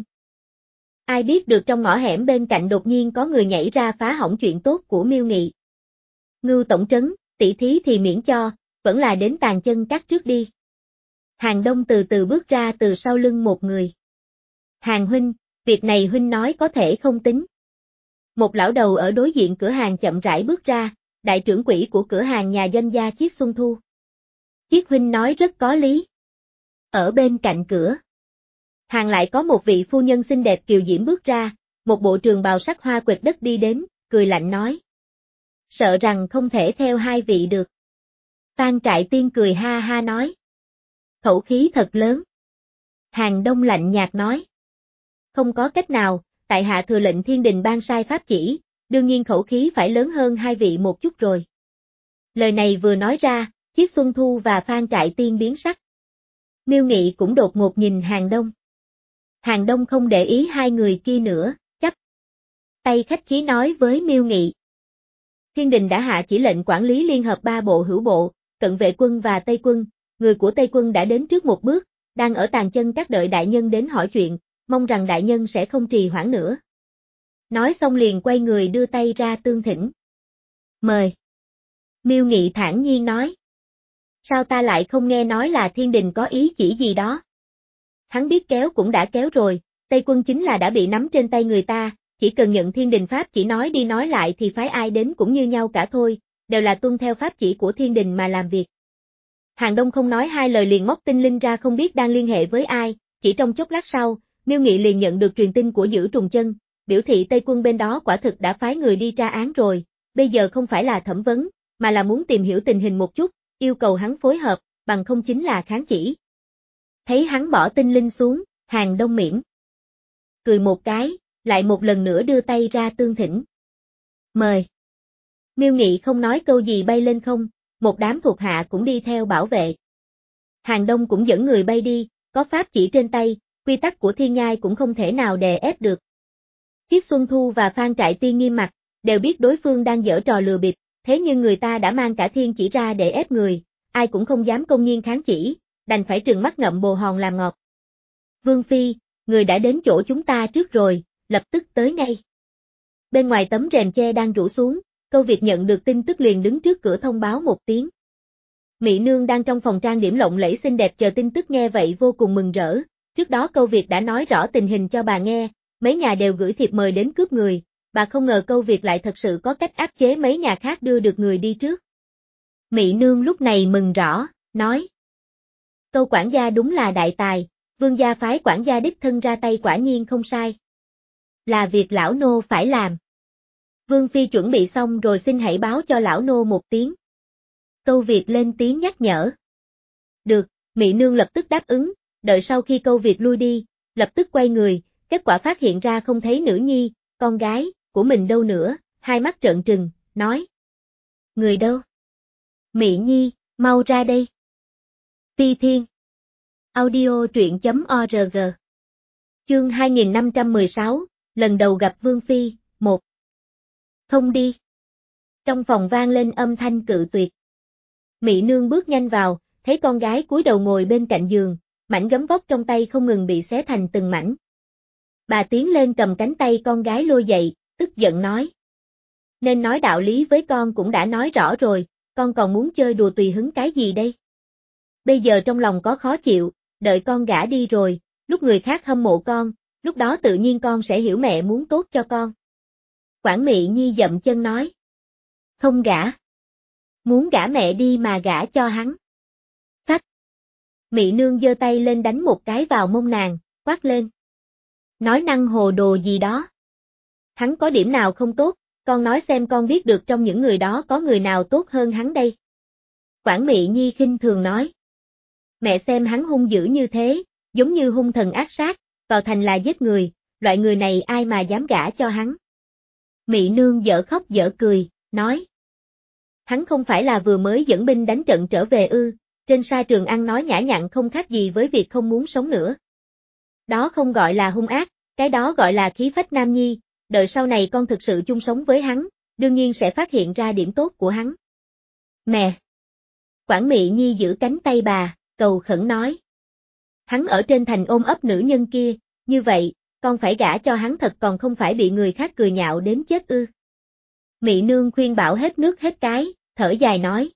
Ai biết được trong ngõ hẻm bên cạnh đột nhiên có người nhảy ra phá hỏng chuyện tốt của Miêu Nghị. Ngưu tổng trấn, tỷ thí thì miễn cho, vẫn là đến tàn chân cắt trước đi. Hàng Đông từ từ bước ra từ sau lưng một người. Hàng huynh, việc này huynh nói có thể không tính. Một lão đầu ở đối diện cửa hàng chậm rãi bước ra, đại trưởng quỹ của cửa hàng nhà doanh gia Chiết Xuân Thu. Chiết huynh nói rất có lý. Ở bên cạnh cửa, hàng lại có một vị phu nhân xinh đẹp kiều diễm bước ra, một bộ trường bào sắc hoa quệt đất đi đến, cười lạnh nói. Sợ rằng không thể theo hai vị được. Phan Trại Tiên cười ha ha nói. Khẩu khí thật lớn. Hàng Đông lạnh nhạt nói. Không có cách nào, tại hạ thừa lệnh thiên đình ban sai pháp chỉ, đương nhiên khẩu khí phải lớn hơn hai vị một chút rồi. Lời này vừa nói ra, Chiết Xuân Thu và Phan Trại Tiên biến sắc. Miêu Nghị cũng đột ngột nhìn Hàng Đông. Hàng Đông không để ý hai người kia nữa, chắp tay khách khí nói với Miêu Nghị. Thiên đình đã hạ chỉ lệnh quản lý liên hợp ba bộ hữu bộ, cận vệ quân và Tây quân, người của Tây quân đã đến trước một bước, đang ở tàn chân các đợi đại nhân đến hỏi chuyện, mong rằng đại nhân sẽ không trì hoãn nữa. Nói xong liền quay người đưa tay ra tương thỉnh. Mời. Miêu Nghị thản nhiên nói. Sao ta lại không nghe nói là thiên đình có ý chỉ gì đó? Hắn biết kéo cũng đã kéo rồi, Tây quân chính là đã bị nắm trên tay người ta, chỉ cần nhận thiên đình pháp chỉ nói đi nói lại thì phái ai đến cũng như nhau cả thôi, đều là tuân theo pháp chỉ của thiên đình mà làm việc. Hàng Đông không nói hai lời liền móc tinh linh ra không biết đang liên hệ với ai, chỉ trong chốc lát sau, Miêu Nghị liền nhận được truyền tin của Dữ Trùng Chân, biểu thị Tây quân bên đó quả thực đã phái người đi tra án rồi, bây giờ không phải là thẩm vấn, mà là muốn tìm hiểu tình hình một chút, yêu cầu hắn phối hợp, bằng không chính là kháng chỉ. Thấy hắn bỏ tinh linh xuống, Hàng Đông mỉm cười một cái, lại một lần nữa đưa tay ra tương thỉnh. Mời. Miêu Nghị không nói câu gì bay lên không, một đám thuộc hạ cũng đi theo bảo vệ. Hàng Đông cũng dẫn người bay đi, có pháp chỉ trên tay, quy tắc của thiên nhai cũng không thể nào đè ép được. Chiết Xuân Thu và Phan Trại Tiên nghiêm mặt, đều biết đối phương đang giở trò lừa bịp, thế nhưng người ta đã mang cả thiên chỉ ra để ép người, ai cũng không dám công nhiên kháng chỉ, đành phải trừng mắt ngậm bồ hòn làm ngọt. Vương Phi, người đã đến chỗ chúng ta trước rồi, lập tức tới ngay. Bên ngoài tấm rèm che đang rủ xuống, Câu Việt nhận được tin tức liền đứng trước cửa thông báo một tiếng. Mỹ Nương đang trong phòng trang điểm lộng lẫy xinh đẹp chờ tin tức nghe vậy vô cùng mừng rỡ, trước đó Câu Việt đã nói rõ tình hình cho bà nghe, mấy nhà đều gửi thiệp mời đến cướp người, bà không ngờ Câu Việt lại thật sự có cách áp chế mấy nhà khác đưa được người đi trước. Mỹ Nương lúc này mừng rõ, nói. Câu quản gia đúng là đại tài, vương gia phái quản gia đích thân ra tay quả nhiên không sai. Là việc lão nô phải làm. Vương Phi chuẩn bị xong rồi xin hãy báo cho lão nô một tiếng. Câu Việt lên tiếng nhắc nhở. Được, Mỹ Nương lập tức đáp ứng, đợi sau khi Câu Việt lui đi, lập tức quay người, kết quả phát hiện ra không thấy nữ nhi, con gái, của mình đâu nữa, hai mắt trợn trừng, nói. Người đâu? Mỹ Nhi, mau ra đây. Ti Thiên. Audio truyện chấm org. Chương hai nghìn năm trăm mười sáu, lần đầu gặp Vương Phi, một. Không đi. Trong phòng vang lên âm thanh cự tuyệt. Mỹ Nương bước nhanh vào, thấy con gái cúi đầu ngồi bên cạnh giường, mảnh gấm vóc trong tay không ngừng bị xé thành từng mảnh. Bà tiến lên cầm cánh tay con gái lôi dậy, tức giận nói. Nên nói đạo lý với con cũng đã nói rõ rồi, con còn muốn chơi đùa tùy hứng cái gì đây? Bây giờ trong lòng có khó chịu, đợi con gả đi rồi, lúc người khác hâm mộ con, lúc đó tự nhiên con sẽ hiểu mẹ muốn tốt cho con. Quản Mỹ Nhi dậm chân nói. Không gả. Muốn gả mẹ đi mà gả cho hắn. Phách. Mỹ Nương giơ tay lên đánh một cái vào mông nàng, quát lên. Nói năng hồ đồ gì đó. Hắn có điểm nào không tốt, con nói xem con biết được trong những người đó có người nào tốt hơn hắn đây. Quản Mị Nhi khinh thường nói. Mẹ xem hắn hung dữ như thế, giống như hung thần ác sát, vào thành là giết người, loại người này ai mà dám gả cho hắn. Mị Nương dở khóc dở cười, nói. Hắn không phải là vừa mới dẫn binh đánh trận trở về ư, trên sa trường ăn nói nhã nhặn không khác gì với việc không muốn sống nữa. Đó không gọi là hung ác, cái đó gọi là khí phách nam nhi, đợi sau này con thực sự chung sống với hắn, đương nhiên sẽ phát hiện ra điểm tốt của hắn. Mẹ! Quản Mị Nhi giữ cánh tay bà, cầu khẩn nói. Hắn ở trên thành ôm ấp nữ nhân kia, như vậy, con phải gả cho hắn thật còn không phải bị người khác cười nhạo đến chết ư. Mị Nương khuyên bảo hết nước hết cái, thở dài nói.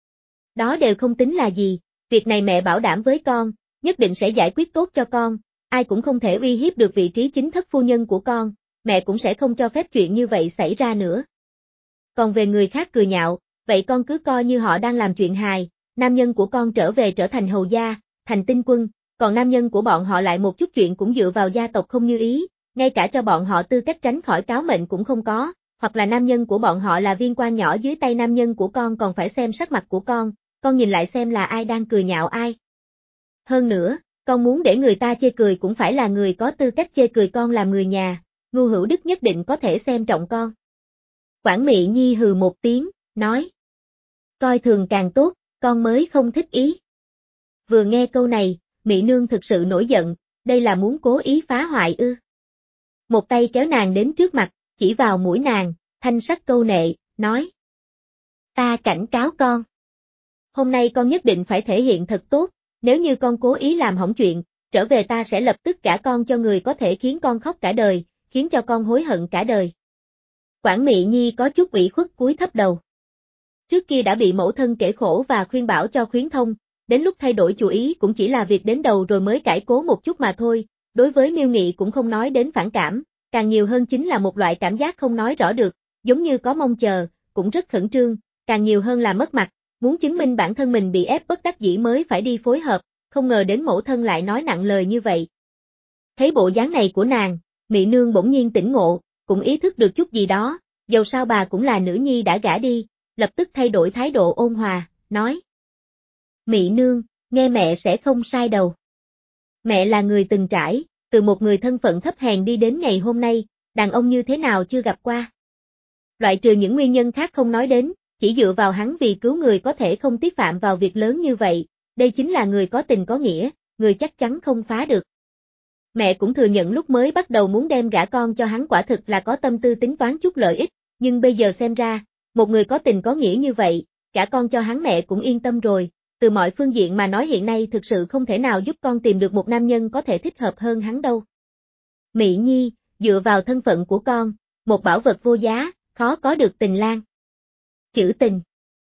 Đó đều không tính là gì, việc này mẹ bảo đảm với con, nhất định sẽ giải quyết tốt cho con, ai cũng không thể uy hiếp được vị trí chính thất phu nhân của con, mẹ cũng sẽ không cho phép chuyện như vậy xảy ra nữa. Còn về người khác cười nhạo, vậy con cứ coi như họ đang làm chuyện hài, nam nhân của con trở về trở thành hầu gia, thành tinh quân, còn nam nhân của bọn họ lại một chút chuyện cũng dựa vào gia tộc không như ý, ngay cả cho bọn họ tư cách tránh khỏi cáo mệnh cũng không có, hoặc là nam nhân của bọn họ là viên quan nhỏ dưới tay nam nhân của con còn phải xem sắc mặt của con, con nhìn lại xem là ai đang cười nhạo ai. Hơn nữa, con muốn để người ta chê cười cũng phải là người có tư cách chê cười con làm người nhà, Ngưu Hữu Đức nhất định có thể xem trọng con. Quản Mị Nhi hừ một tiếng, nói. Coi thường càng tốt, con mới không thích ý. Vừa nghe câu này, Mị Nương thực sự nổi giận, đây là muốn cố ý phá hoại ư. Một tay kéo nàng đến trước mặt, chỉ vào mũi nàng, thanh sắc câu nệ, nói. Ta cảnh cáo con. Hôm nay con nhất định phải thể hiện thật tốt, nếu như con cố ý làm hỏng chuyện, trở về ta sẽ lập tức gả con cho người có thể khiến con khóc cả đời, khiến cho con hối hận cả đời. Quản Mị Nhi có chút ủy khuất cúi thấp đầu. Trước kia đã bị mẫu thân kể khổ và khuyên bảo cho khuyến thông, đến lúc thay đổi chủ ý cũng chỉ là việc đến đầu rồi mới cải cố một chút mà thôi, đối với Miêu Nghị cũng không nói đến phản cảm, càng nhiều hơn chính là một loại cảm giác không nói rõ được, giống như có mong chờ, cũng rất khẩn trương, càng nhiều hơn là mất mặt, muốn chứng minh bản thân mình bị ép bất đắc dĩ mới phải đi phối hợp, không ngờ đến mẫu thân lại nói nặng lời như vậy. Thấy bộ dáng này của nàng, Mị Nương bỗng nhiên tỉnh ngộ, cũng ý thức được chút gì đó, dầu sao bà cũng là nữ nhi đã gả đi, lập tức thay đổi thái độ ôn hòa, nói. Mị Nương, nghe mẹ sẽ không sai đâu. Mẹ là người từng trải, từ một người thân phận thấp hèn đi đến ngày hôm nay, đàn ông như thế nào chưa gặp qua. Loại trừ những nguyên nhân khác không nói đến, chỉ dựa vào hắn vì cứu người có thể không tiếp phạm vào việc lớn như vậy, đây chính là người có tình có nghĩa, người chắc chắn không phá được. Mẹ cũng thừa nhận lúc mới bắt đầu muốn đem gả con cho hắn quả thực là có tâm tư tính toán chút lợi ích, nhưng bây giờ xem ra, một người có tình có nghĩa như vậy, gả con cho hắn mẹ cũng yên tâm rồi, từ mọi phương diện mà nói hiện nay thực sự không thể nào giúp con tìm được một nam nhân có thể thích hợp hơn hắn đâu. Mị Nhi, dựa vào thân phận của con, một bảo vật vô giá, khó có được tình lang. Chữ tình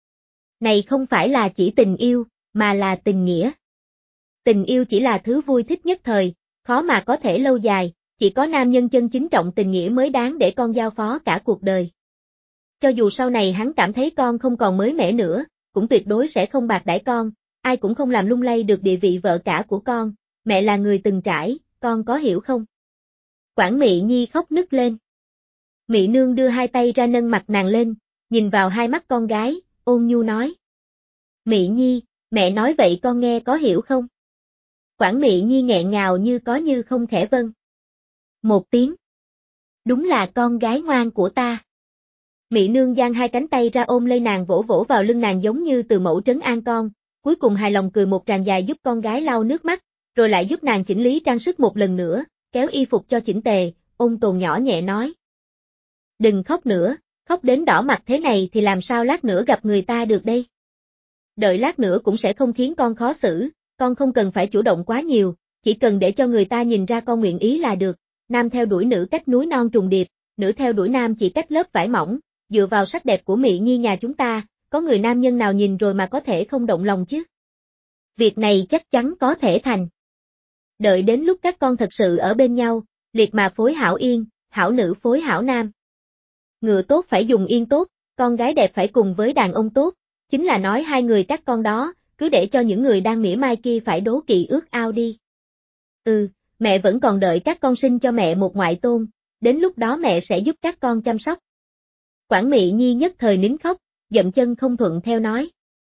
này không phải là chỉ tình yêu, mà là tình nghĩa. Tình yêu chỉ là thứ vui thích nhất thời, khó mà có thể lâu dài, chỉ có nam nhân chân chính trọng tình nghĩa mới đáng để con giao phó cả cuộc đời. Cho dù sau này hắn cảm thấy con không còn mới mẻ nữa, cũng tuyệt đối sẽ không bạc đãi con, ai cũng không làm lung lay được địa vị vợ cả của con, mẹ là người từng trải, con có hiểu không? Quản Mị Nhi khóc nức lên. Mị Nương đưa hai tay ra nâng mặt nàng lên, nhìn vào hai mắt con gái, ôn nhu nói. Mị Nhi, mẹ nói vậy con nghe có hiểu không? Quản Mị Nhi nghẹn ngào như có như không khẽ vâng. Một tiếng. Đúng là con gái ngoan của ta. Mị Nương giang hai cánh tay ra ôm lấy nàng vỗ vỗ vào lưng nàng giống như từ mẫu trấn an con, cuối cùng hài lòng cười một tràng dài giúp con gái lau nước mắt, rồi lại giúp nàng chỉnh lý trang sức một lần nữa, kéo y phục cho chỉnh tề, ôn tồn nhỏ nhẹ nói. Đừng khóc nữa, khóc đến đỏ mặt thế này thì làm sao lát nữa gặp người ta được đây. Đợi lát nữa cũng sẽ không khiến con khó xử, con không cần phải chủ động quá nhiều, chỉ cần để cho người ta nhìn ra con nguyện ý là được, nam theo đuổi nữ cách núi non trùng điệp, nữ theo đuổi nam chỉ cách lớp vải mỏng, dựa vào sắc đẹp của Mị Nhi nhà chúng ta, có người nam nhân nào nhìn rồi mà có thể không động lòng chứ? Việc này chắc chắn có thể thành. Đợi đến lúc các con thật sự ở bên nhau, liệt mà phối hảo yên, hảo nữ phối hảo nam. Ngựa tốt phải dùng yên tốt, con gái đẹp phải cùng với đàn ông tốt, chính là nói hai người các con đó, cứ để cho những người đang mỉa mai kia phải đố kỵ ước ao đi. Ừ, mẹ vẫn còn đợi các con sinh cho mẹ một ngoại tôn, đến lúc đó mẹ sẽ giúp các con chăm sóc. Quản Mị Nhi nhất thời nín khóc, dậm chân không thuận theo nói.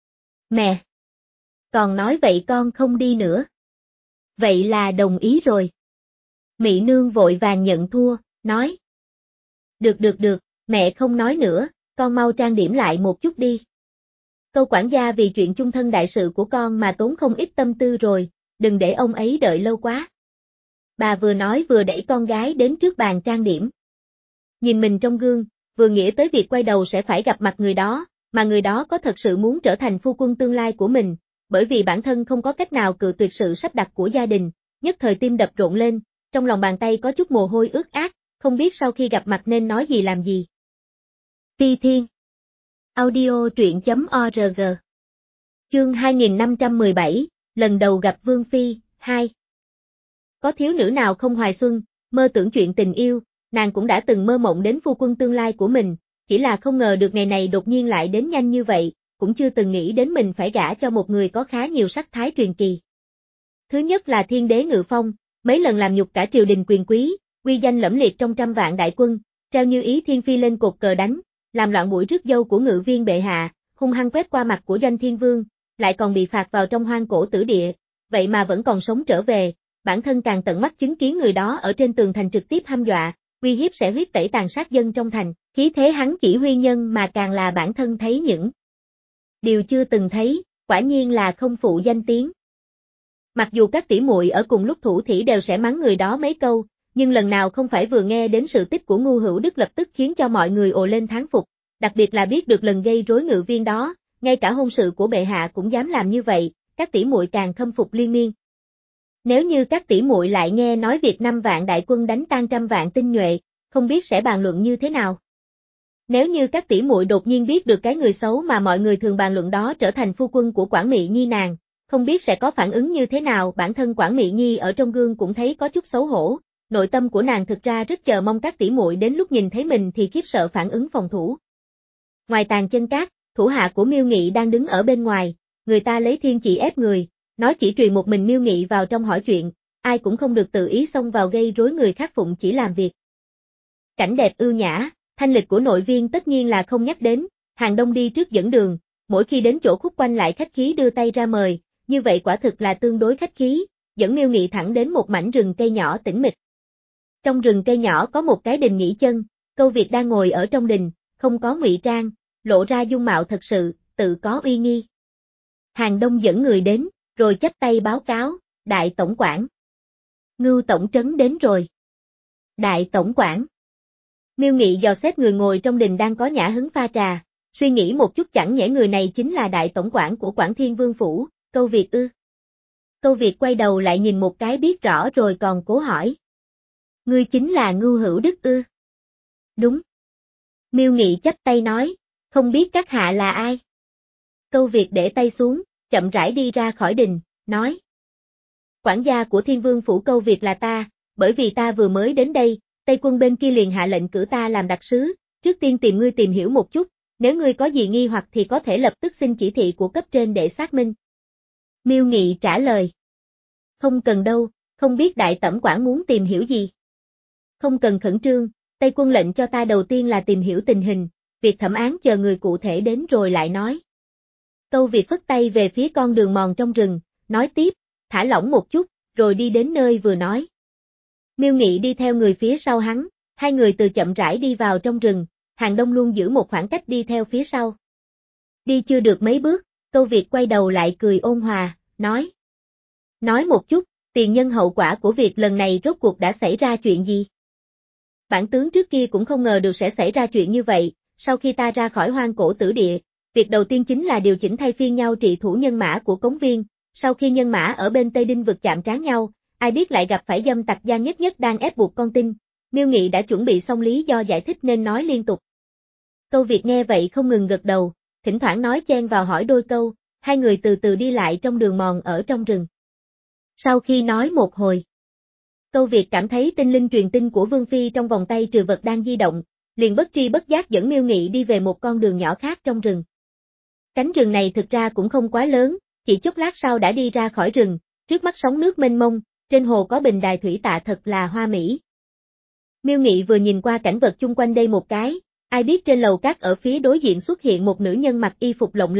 Mẹ! Còn nói vậy con không đi nữa. Vậy là đồng ý rồi. Mị nương vội vàng nhận thua, nói. Được được được, mẹ không nói nữa, con mau trang điểm lại một chút đi. Câu quản gia vì chuyện chung thân đại sự của con mà tốn không ít tâm tư rồi, đừng để ông ấy đợi lâu quá. Bà vừa nói vừa đẩy con gái đến trước bàn trang điểm. Nhìn mình trong gương, vừa nghĩ tới việc quay đầu sẽ phải gặp mặt người đó, mà người đó có thật sự muốn trở thành phu quân tương lai của mình, bởi vì bản thân không có cách nào cự tuyệt sự sắp đặt của gia đình, nhất thời tim đập rộn lên, trong lòng bàn tay có chút mồ hôi ướt át, không biết sau khi gặp mặt nên nói gì làm gì. Ti Thiên Audio truyện chấm org Chương hai nghìn năm trăm mười bảy, lần đầu gặp Vương Phi, hai. Có thiếu nữ nào không hoài xuân, mơ tưởng chuyện tình yêu, nàng cũng đã từng mơ mộng đến phu quân tương lai của mình, chỉ là không ngờ được ngày này đột nhiên lại đến nhanh như vậy, cũng chưa từng nghĩ đến mình phải gả cho một người có khá nhiều sắc thái truyền kỳ. Thứ nhất là thiên đế Ngự Phong, mấy lần làm nhục cả triều đình quyền quý, uy danh lẫm liệt trong trăm vạn đại quân, treo như ý thiên phi lên cột cờ đánh, làm loạn buổi rước dâu của ngự viên bệ hạ, hung hăng quét qua mặt của Doanh Thiên Vương, lại còn bị phạt vào trong hoang cổ tử địa, vậy mà vẫn còn sống trở về, bản thân càng tận mắt chứng kiến người đó ở trên tường thành trực tiếp hăm dọa, uy hiếp sẽ huyết tẩy tàn sát dân trong thành, khí thế hắn chỉ huy nhân mà càng là bản thân thấy những điều chưa từng thấy, quả nhiên là không phụ danh tiếng. Mặc dù các tỷ muội ở cùng lúc thủ thỉ đều sẽ mắng người đó mấy câu, nhưng lần nào không phải vừa nghe đến sự tích của Ngu Hữu Đức lập tức khiến cho mọi người ồ lên thán phục, đặc biệt là biết được lần gây rối ngự viên đó, ngay cả hôn sự của bệ hạ cũng dám làm như vậy, các tỷ muội càng khâm phục liên miên. Nếu như các tỷ muội lại nghe nói việc năm vạn đại quân đánh tan trăm vạn tinh nhuệ, không biết sẽ bàn luận như thế nào. Nếu như các tỷ muội đột nhiên biết được cái người xấu mà mọi người thường bàn luận đó trở thành phu quân của Quản Mị Nhi nàng, không biết sẽ có phản ứng như thế nào, bản thân Quản Mị Nhi ở trong gương cũng thấy có chút xấu hổ, nội tâm của nàng thực ra rất chờ mong các tỷ muội đến lúc nhìn thấy mình thì khiếp sợ phản ứng phòng thủ. Ngoài Tàn Chân Cát, thủ hạ của Miêu Nghị đang đứng ở bên ngoài, người ta lấy thiên chỉ ép người, nói chỉ truyền một mình Miêu Nghị vào trong hỏi chuyện, ai cũng không được tự ý xông vào gây rối người khác phụng chỉ làm việc. Cảnh đẹp ưu nhã, thanh lịch của nội viên tất nhiên là không nhắc đến, Hàng Đông đi trước dẫn đường, mỗi khi đến chỗ khúc quanh lại khách khí đưa tay ra mời, như vậy quả thực là tương đối khách khí, dẫn Miêu Nghị thẳng đến một mảnh rừng cây nhỏ tĩnh mịch. Trong rừng cây nhỏ có một cái đình nghỉ chân, Câu Việt đang ngồi ở trong đình, không có ngụy trang, lộ ra dung mạo thật sự, tự có uy nghi. Hàng Đông dẫn người đến, rồi chắp tay báo cáo, Đại Tổng quản. Ngưu Tổng trấn đến rồi. Đại Tổng quản. Miêu Nghị dò xét người ngồi trong đình đang có nhã hứng pha trà, suy nghĩ một chút chẳng nhẽ người này chính là Đại Tổng quản của Quản Thiên Vương Phủ, Câu Việt ư. Câu Việt quay đầu lại nhìn một cái biết rõ rồi còn cố hỏi. Ngươi chính là Ngưu Hữu Đức ư? Đúng. Miêu Nghị chắp tay nói, không biết các hạ là ai? Câu Việt để tay xuống, chậm rãi đi ra khỏi đình, nói. Quản gia của Thiên Vương Phủ Câu Việt là ta, bởi vì ta vừa mới đến đây, Tây quân bên kia liền hạ lệnh cử ta làm đặc sứ, trước tiên tìm ngươi tìm hiểu một chút, nếu ngươi có gì nghi hoặc thì có thể lập tức xin chỉ thị của cấp trên để xác minh. Miêu Nghị trả lời. Không cần đâu, không biết Đại Tẩm quản muốn tìm hiểu gì. Không cần khẩn trương, Tây quân lệnh cho ta đầu tiên là tìm hiểu tình hình, việc thẩm án chờ người cụ thể đến rồi lại nói. Câu Việt phất tay về phía con đường mòn trong rừng, nói tiếp, thả lỏng một chút, rồi đi đến nơi vừa nói. Miêu Nghị đi theo người phía sau hắn, hai người từ chậm rãi đi vào trong rừng, Hàng Đông luôn giữ một khoảng cách đi theo phía sau. Đi chưa được mấy bước, Câu Việt quay đầu lại cười ôn hòa, nói. Nói một chút, tiền nhân hậu quả của việc lần này rốt cuộc đã xảy ra chuyện gì? Bản tướng trước kia cũng không ngờ được sẽ xảy ra chuyện như vậy, sau khi ta ra khỏi hoang cổ tử địa, việc đầu tiên chính là điều chỉnh thay phiên nhau trị thủ nhân mã của Cống Viên, sau khi nhân mã ở bên Tây Đinh vực chạm trán nhau, ai biết lại gặp phải dâm tặc Giang Nhất Nhất đang ép buộc con tin, Miêu Nghị đã chuẩn bị xong lý do giải thích nên nói liên tục. Câu Việt nghe vậy không ngừng gật đầu, thỉnh thoảng nói chen vào hỏi đôi câu, hai người từ từ đi lại trong đường mòn ở trong rừng. Sau khi nói một hồi, Câu Việt cảm thấy tinh linh truyền tin của Vương Phi trong vòng tay trừ vật đang di động, liền bất tri bất giác dẫn Miêu Nghị đi về một con đường nhỏ khác trong rừng. Cánh rừng này thực ra cũng không quá lớn, chỉ chốc lát sau đã đi ra khỏi rừng, trước mắt sóng nước mênh mông, trên hồ có bình đài thủy tạ thật là hoa mỹ. Miêu Nghị vừa nhìn qua cảnh vật chung quanh đây một cái, ai biết trên lầu cát ở phía đối diện xuất hiện một nữ nhân mặc y phục lộng lẫy,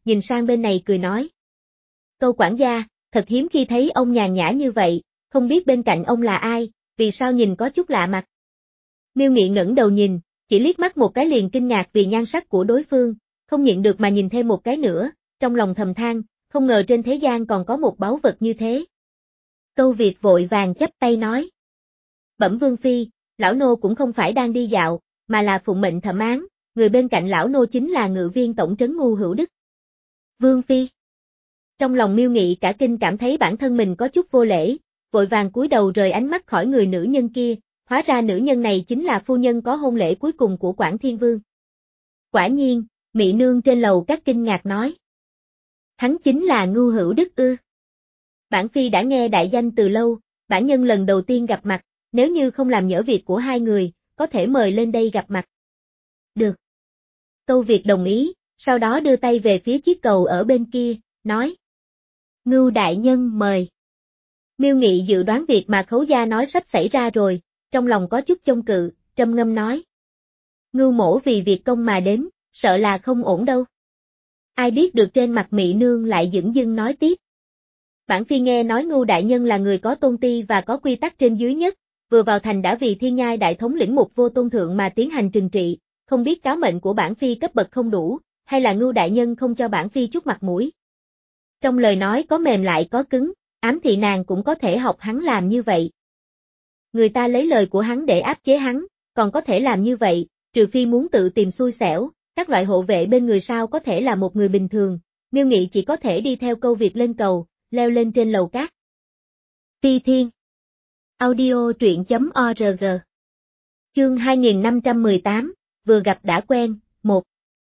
nhìn sang bên này cười nói. Câu quản gia, thật hiếm khi thấy ông nhàn nhã như vậy, không biết bên cạnh ông là ai, vì sao nhìn có chút lạ mặt. Miêu Nghị ngẩng đầu nhìn, chỉ liếc mắt một cái liền kinh ngạc vì nhan sắc của đối phương, không nhịn được mà nhìn thêm một cái nữa, trong lòng thầm than, không ngờ trên thế gian còn có một báu vật như thế. Câu Việt vội vàng chắp tay nói. Bẩm Vương Phi, lão nô cũng không phải đang đi dạo, mà là phụng mệnh thẩm án, người bên cạnh lão nô chính là ngự viên tổng trấn Ngu Hữu Đức. Vương Phi. Trong lòng Miêu Nghị cả kinh cảm thấy bản thân mình có chút vô lễ, vội vàng cúi đầu rời ánh mắt khỏi người nữ nhân kia, hóa ra nữ nhân này chính là phu nhân có hôn lễ cuối cùng của Quảng Thiên Vương. Quả nhiên, Mị Nương trên lầu các kinh ngạc nói. Hắn chính là Ngu Hữu Đức ư. Bản Phi đã nghe đại danh từ lâu, bản nhân lần đầu tiên gặp mặt, nếu như không làm nhỡ việc của hai người, có thể mời lên đây gặp mặt. Được. Câu Việt đồng ý, sau đó đưa tay về phía chiếc cầu ở bên kia, nói. Ngưu đại nhân mời. Miêu Nghị dự đoán việc mà Khấu gia nói sắp xảy ra rồi, trong lòng có chút chông cự, trầm ngâm nói. Ngưu mổ vì việc công mà đến, sợ là không ổn đâu. Ai biết được trên mặt Mị Nương lại dửng dưng nói tiếp. Bản Phi nghe nói Ngưu đại nhân là người có tôn ti và có quy tắc trên dưới nhất, vừa vào thành đã vì Thiên Nhai đại thống lĩnh Mục Vô Tôn thượng mà tiến hành trừng trị, không biết cáo mệnh của bản Phi cấp bậc không đủ, hay là Ngưu đại nhân không cho bản Phi chút mặt mũi. Trong lời nói có mềm lại có cứng, ám thị nàng cũng có thể học hắn làm như vậy. Người ta lấy lời của hắn để áp chế hắn, còn có thể làm như vậy, trừ phi muốn tự tìm xui xẻo, các loại hộ vệ bên người sao có thể là một người bình thường, Miêu Nghị chỉ có thể đi theo Câu Việt lên cầu, leo lên trên lầu cát. Phi Thiên Audio truyện chấm org Chương hai nghìn năm trăm mười tám, vừa gặp đã quen, một.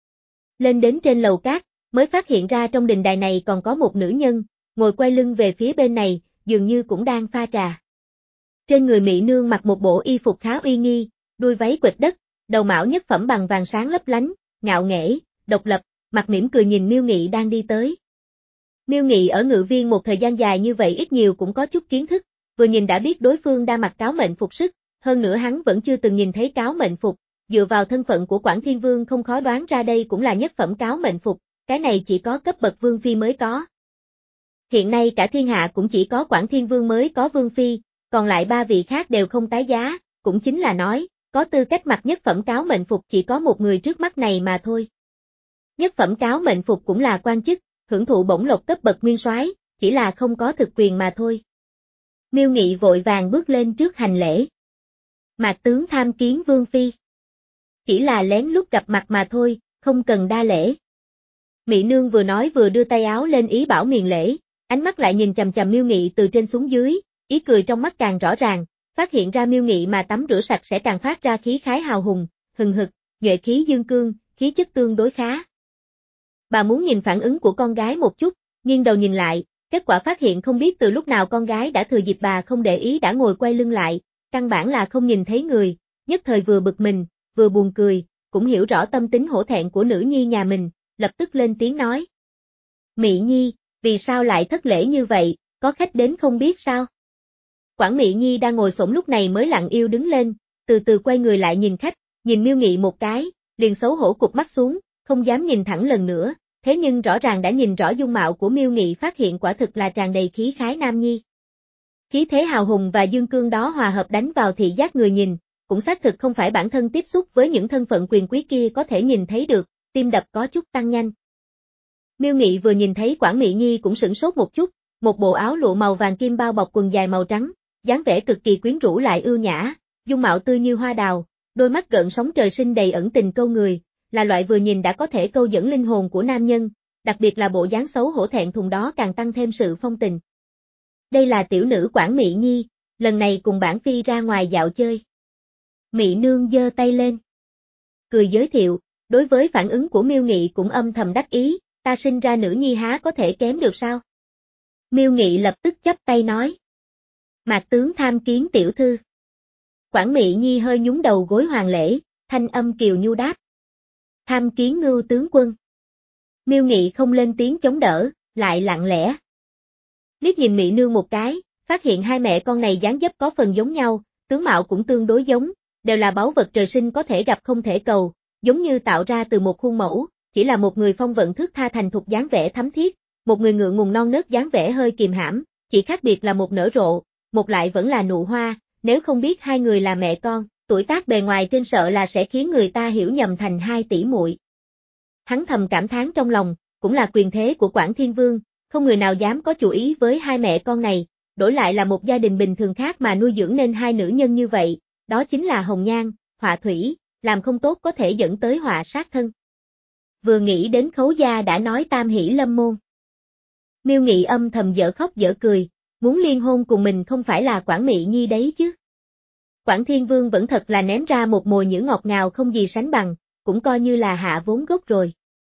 Lên đến trên lầu cát, mới phát hiện ra trong đình đài này còn có một nữ nhân, ngồi quay lưng về phía bên này, dường như cũng đang pha trà. Trên người Mị Nương mặc một bộ y phục khá uy nghi, đuôi váy quệt đất, đầu mão nhất phẩm bằng vàng sáng lấp lánh, ngạo nghễ, độc lập, mặt mỉm cười nhìn Miêu Nghị đang đi tới. Miêu Nghị ở ngự viên một thời gian dài như vậy ít nhiều cũng có chút kiến thức, vừa nhìn đã biết đối phương đang mặc cáo mệnh phục sức, hơn nữa hắn vẫn chưa từng nhìn thấy cáo mệnh phục, dựa vào thân phận của Quảng Thiên Vương không khó đoán ra đây cũng là nhất phẩm cáo mệnh phục, cái này chỉ có cấp bậc Vương Phi mới có. Hiện nay cả thiên hạ cũng chỉ có Quảng Thiên Vương mới có Vương Phi, còn lại ba vị khác đều không tái giá, cũng chính là nói, có tư cách mặc nhất phẩm cáo mệnh phục chỉ có một người trước mắt này mà thôi. Nhất phẩm cáo mệnh phục cũng là quan chức, hưởng thụ bổng lộc cấp bậc nguyên soái, chỉ là không có thực quyền mà thôi. Miêu Nghị vội vàng bước lên trước hành lễ. Mạc tướng tham kiến Vương Phi. Chỉ là lén lút gặp mặt mà thôi, không cần đa lễ. Mị Nương vừa nói vừa đưa tay áo lên ý bảo miền lễ, ánh mắt lại nhìn chằm chằm Miêu Nghị từ trên xuống dưới, ý cười trong mắt càng rõ ràng, phát hiện ra Miêu Nghị mà tắm rửa sạch sẽ càng phát ra khí khái hào hùng, hừng hực, nhuệ khí dương cương, khí chất tương đối khá. Bà muốn nhìn phản ứng của con gái một chút, nghiêng đầu nhìn lại, kết quả phát hiện không biết từ lúc nào con gái đã thừa dịp bà không để ý đã ngồi quay lưng lại, căn bản là không nhìn thấy người, nhất thời vừa bực mình, vừa buồn cười, cũng hiểu rõ tâm tính hổ thẹn của nữ nhi nhà mình, lập tức lên tiếng nói. Mị Nhi, vì sao lại thất lễ như vậy, có khách đến không biết sao? Quảng Mị Nhi đang ngồi xổm lúc này mới lặng yêu đứng lên, từ từ quay người lại nhìn khách, nhìn Miêu Nghị một cái, liền xấu hổ cụp mắt xuống, không dám nhìn thẳng lần nữa, thế nhưng rõ ràng đã nhìn rõ dung mạo của Miêu Nghị phát hiện quả thực là tràn đầy khí khái nam nhi. Khí thế hào hùng và dương cương đó hòa hợp đánh vào thị giác người nhìn, cũng xác thực không phải bản thân tiếp xúc với những thân phận quyền quý kia có thể nhìn thấy được, tim đập có chút tăng nhanh. Miêu Nghị vừa nhìn thấy Quảng Mị Nhi cũng sửng sốt một chút, một bộ áo lụa màu vàng kim bao bọc quần dài màu trắng, dáng vẻ cực kỳ quyến rũ lại ưu nhã, dung mạo tươi như hoa đào, đôi mắt gợn sóng trời sinh đầy ẩn tình câu người, là loại vừa nhìn đã có thể câu dẫn linh hồn của nam nhân, đặc biệt là bộ dáng xấu hổ thẹn thùng đó càng tăng thêm sự phong tình. Đây là tiểu nữ Quảng Mị Nhi, lần này cùng bản Phi ra ngoài dạo chơi. Mị Nương giơ tay lên, cười giới thiệu, đối với phản ứng của Miêu Nghị cũng âm thầm đắc ý, ta sinh ra nữ nhi há có thể kém được sao? Miêu Nghị lập tức chắp tay nói. Mạc tướng tham kiến tiểu thư. Quảng Mị Nhi hơi nhún đầu gối hoàng lễ, thanh âm kiều nhu đáp. Tham kiến Ngưu tướng quân. Miêu Nghị không lên tiếng chống đỡ, lại lặng lẽ. Liếc nhìn Mị Nương một cái, phát hiện hai mẹ con này dáng dấp có phần giống nhau, tướng mạo cũng tương đối giống, đều là báu vật trời sinh có thể gặp không thể cầu, giống như tạo ra từ một khuôn mẫu, chỉ là một người phong vận thước tha thành thục dáng vẻ thắm thiết, một người ngượng ngùng non nớt dáng vẻ hơi kiềm hãm, chỉ khác biệt là một nở rộ, một lại vẫn là nụ hoa, nếu không biết hai người là mẹ con, tuổi tác bề ngoài trên sợ là sẽ khiến người ta hiểu nhầm thành hai tỷ muội. Hắn thầm cảm thán trong lòng, cũng là quyền thế của Quảng Thiên Vương, không người nào dám có chủ ý với hai mẹ con này, đổi lại là một gia đình bình thường khác mà nuôi dưỡng nên hai nữ nhân như vậy, đó chính là hồng nhan, họa thủy, làm không tốt có thể dẫn tới họa sát thân. Vừa nghĩ đến Khấu gia đã nói tam hỷ lâm môn. Miêu Nghị âm thầm dở khóc dở cười, muốn liên hôn cùng mình không phải là Quảng Mị Nhi đấy chứ. Quảng Thiên Vương vẫn thật là ném ra một mồi nhữ ngọt ngào không gì sánh bằng, cũng coi như là hạ vốn gốc rồi.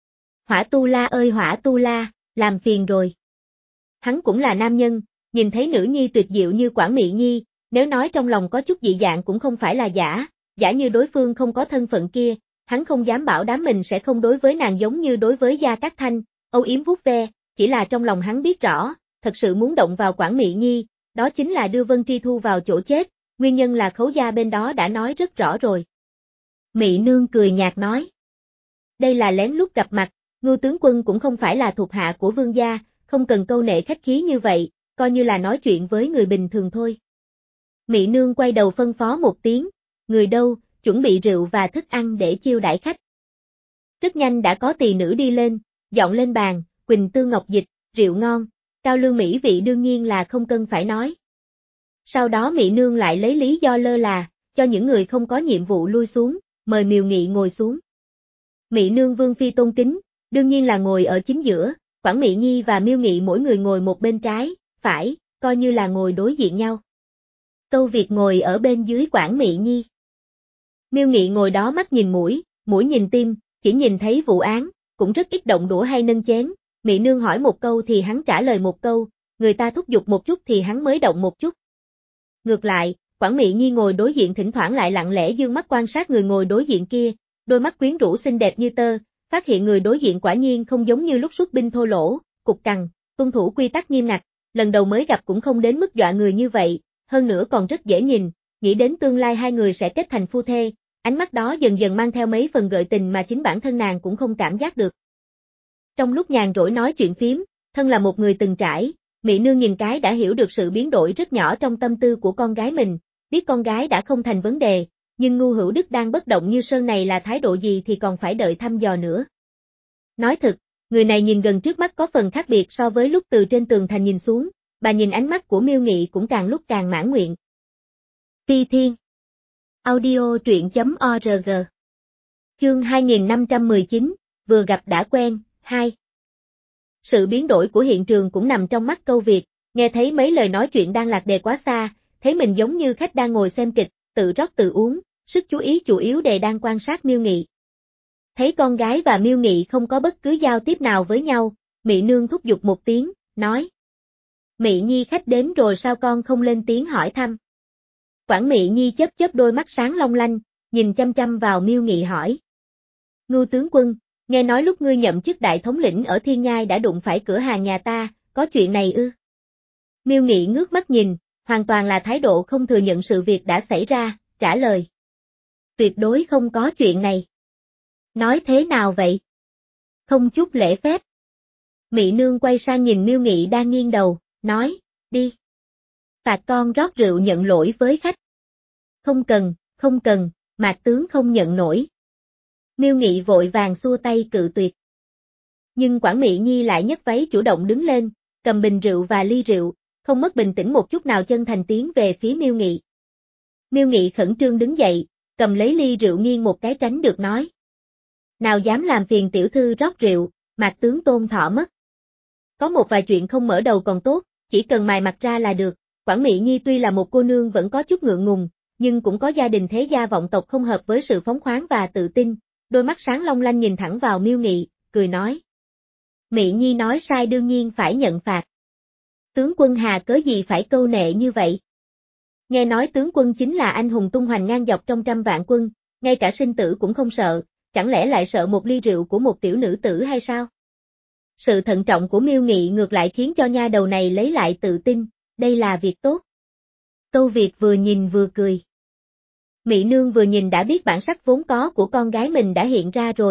Hỏa Tu La ơi Hỏa Tu La, làm phiền rồi. Hắn cũng là nam nhân, nhìn thấy nữ nhi tuyệt diệu như Quảng Mị Nhi, nếu nói trong lòng có chút dị dạng cũng không phải là giả, giả như đối phương không có thân phận kia, hắn không dám bảo đảm mình sẽ không đối với nàng giống như đối với Gia Cát Thanh, âu yếm vuốt ve, chỉ là trong lòng hắn biết rõ, thật sự muốn động vào Quảng Mị Nhi, đó chính là đưa Vân Tri Thu vào chỗ chết, nguyên nhân là Khấu gia bên đó đã nói rất rõ rồi. Mị nương cười nhạt nói. Đây là lén lút gặp mặt, Ngưu tướng quân cũng không phải là thuộc hạ của vương gia, không cần câu nệ khách khí như vậy, coi như là nói chuyện với người bình thường thôi. Mị nương quay đầu phân phó một tiếng, người đâu, chuẩn bị rượu và thức ăn để chiêu đãi khách. Rất nhanh đã có tỳ nữ đi lên, dọn lên bàn, Quỳnh Tương Ngọc Dịch, rượu ngon, cao lương mỹ vị đương nhiên là không cần phải nói. Sau đó Mị nương lại lấy lý do lơ là, cho những người không có nhiệm vụ lui xuống, mời Miêu Nghị ngồi xuống. Mị nương vương phi tôn kính, đương nhiên là ngồi ở chính giữa, Quảng Mị Nhi và Miêu Nghị mỗi người ngồi một bên trái, phải, coi như là ngồi đối diện nhau. Câu Việt ngồi ở bên dưới Quảng Mị Nhi. Miêu Nghị ngồi đó mắt nhìn mũi, mũi nhìn tim, chỉ nhìn thấy vụ án, cũng rất ít động đũa hay nâng chén, Mị nương hỏi một câu thì hắn trả lời một câu, người ta thúc giục một chút thì hắn mới động một chút. Ngược lại, Quảng Mị Nhi ngồi đối diện thỉnh thoảng lại lặng lẽ dương mắt quan sát người ngồi đối diện kia, đôi mắt quyến rũ xinh đẹp như tơ, phát hiện người đối diện quả nhiên không giống như lúc xuất binh thô lỗ, cục cằn, tuân thủ quy tắc nghiêm ngặt, lần đầu mới gặp cũng không đến mức dọa người như vậy, hơn nữa còn rất dễ nhìn, nghĩ đến tương lai hai người sẽ kết thành phu thê, ánh mắt đó dần dần mang theo mấy phần gợi tình mà chính bản thân nàng cũng không cảm giác được. Trong lúc nhàn rỗi nói chuyện phím, thân là một người từng trải, Mị nương nhìn cái đã hiểu được sự biến đổi rất nhỏ trong tâm tư của con gái mình, biết con gái đã không thành vấn đề, nhưng Ngu Hữu Đức đang bất động như sơn này là thái độ gì thì còn phải đợi thăm dò nữa. Nói thật, người này nhìn gần trước mắt có phần khác biệt so với lúc từ trên tường thành nhìn xuống, bà nhìn ánh mắt của Miêu Nghị cũng càng lúc càng mãn nguyện. Phi Thiên Audio truyện chấm org Chương hai nghìn năm trăm mười chín, vừa gặp đã quen, hai. Sự biến đổi của hiện trường cũng nằm trong mắt Câu Việt, nghe thấy mấy lời nói chuyện đang lạc đề quá xa, thấy mình giống như khách đang ngồi xem kịch, tự rót tự uống, sức chú ý chủ yếu đề đang quan sát Miêu Nghị. Thấy con gái và Miêu Nghị không có bất cứ giao tiếp nào với nhau, Mị nương thúc giục một tiếng, nói. Mị Nhi khách đến rồi sao con không lên tiếng hỏi thăm? Quảng Mị Nhi chớp chớp đôi mắt sáng long lanh, nhìn chăm chăm vào Miêu Nghị hỏi. Ngưu tướng quân, nghe nói lúc ngươi nhậm chức đại thống lĩnh ở Thiên Nhai đã đụng phải cửa hàng nhà ta, có chuyện này ư? Miêu Nghị ngước mắt nhìn, hoàn toàn là thái độ không thừa nhận sự việc đã xảy ra, trả lời. Tuyệt đối không có chuyện này. Nói thế nào vậy? Không chút lễ phép. Mị nương quay sang nhìn Miêu Nghị đang nghiêng đầu, nói, đi. Phạt con rót rượu nhận lỗi với khách. Không cần, không cần, Mạc tướng không nhận nổi. Miêu Nghị vội vàng xua tay cự tuyệt. Nhưng Quảng Mị Nhi lại nhấc váy chủ động đứng lên, cầm bình rượu và ly rượu, không mất bình tĩnh một chút nào chân thành tiến về phía Miêu Nghị. Miêu Nghị khẩn trương đứng dậy, cầm lấy ly rượu nghiêng một cái tránh được nói. Nào dám làm phiền tiểu thư rót rượu, Mạc tướng tôn thọ mất. Có một vài chuyện không mở đầu còn tốt, chỉ cần mài mặt ra là được. Quảng Mị Nhi tuy là một cô nương vẫn có chút ngượng ngùng, nhưng cũng có gia đình thế gia vọng tộc không hợp với sự phóng khoáng và tự tin, đôi mắt sáng long lanh nhìn thẳng vào Miêu Nghị, cười nói. Mị Nhi nói sai đương nhiên phải nhận phạt. Tướng quân hà cớ gì phải câu nệ như vậy? Nghe nói tướng quân chính là anh hùng tung hoành ngang dọc trong trăm vạn quân, ngay cả sinh tử cũng không sợ, chẳng lẽ lại sợ một ly rượu của một tiểu nữ tử hay sao? Sự thận trọng của Miêu Nghị ngược lại khiến cho nha đầu này lấy lại tự tin, đây là việc tốt. Câu Việt vừa nhìn vừa cười. Mị nương vừa nhìn đã biết bản sắc vốn có của con gái mình đã hiện ra rồi,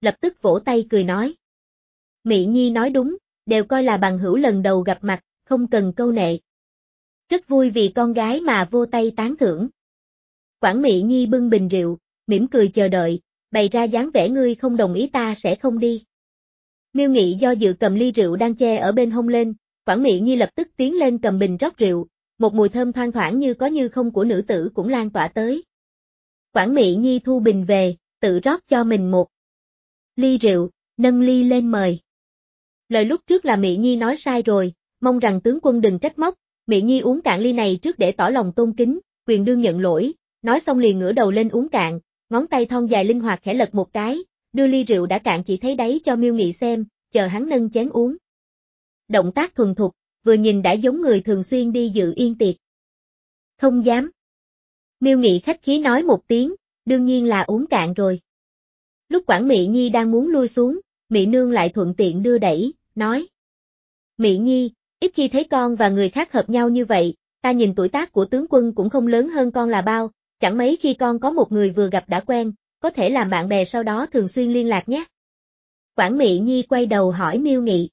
lập tức vỗ tay cười nói. Mị Nhi nói đúng, đều coi là bằng hữu lần đầu gặp mặt, không cần câu nệ. Rất vui vì con gái mà vô tay tán thưởng. Quản Mị Nhi bưng bình rượu, mỉm cười chờ đợi, bày ra dáng vẻ ngươi không đồng ý ta sẽ không đi. Miêu Nghị do dự cầm ly rượu đang che ở bên hông lên, Quản Mị Nhi lập tức tiến lên cầm bình rót rượu, một mùi thơm thoang thoảng như có như không của nữ tử cũng lan tỏa tới. Quản Mị Nhi thu bình về, tự rót cho mình một ly rượu, nâng ly lên mời. Lời lúc trước là Mị Nhi nói sai rồi, mong rằng tướng quân đừng trách móc, Mị Nhi uống cạn ly này trước để tỏ lòng tôn kính, quyền đương nhận lỗi, nói xong liền ngửa đầu lên uống cạn, ngón tay thon dài linh hoạt khẽ lật một cái, đưa ly rượu đã cạn chỉ thấy đáy cho Miêu Nghị xem, chờ hắn nâng chén uống. Động tác thuần thục, vừa nhìn đã giống người thường xuyên đi dự yên tiệc. Không dám. Miêu Nghị khách khí nói một tiếng, đương nhiên là uống cạn rồi. Lúc Quản Mị Nhi đang muốn lui xuống, Mị Nương lại thuận tiện đưa đẩy, nói. Mị Nhi, ít khi thấy con và người khác hợp nhau như vậy, ta nhìn tuổi tác của tướng quân cũng không lớn hơn con là bao, chẳng mấy khi con có một người vừa gặp đã quen, có thể làm bạn bè sau đó thường xuyên liên lạc nhé. Quản Mị Nhi quay đầu hỏi Miêu Nghị.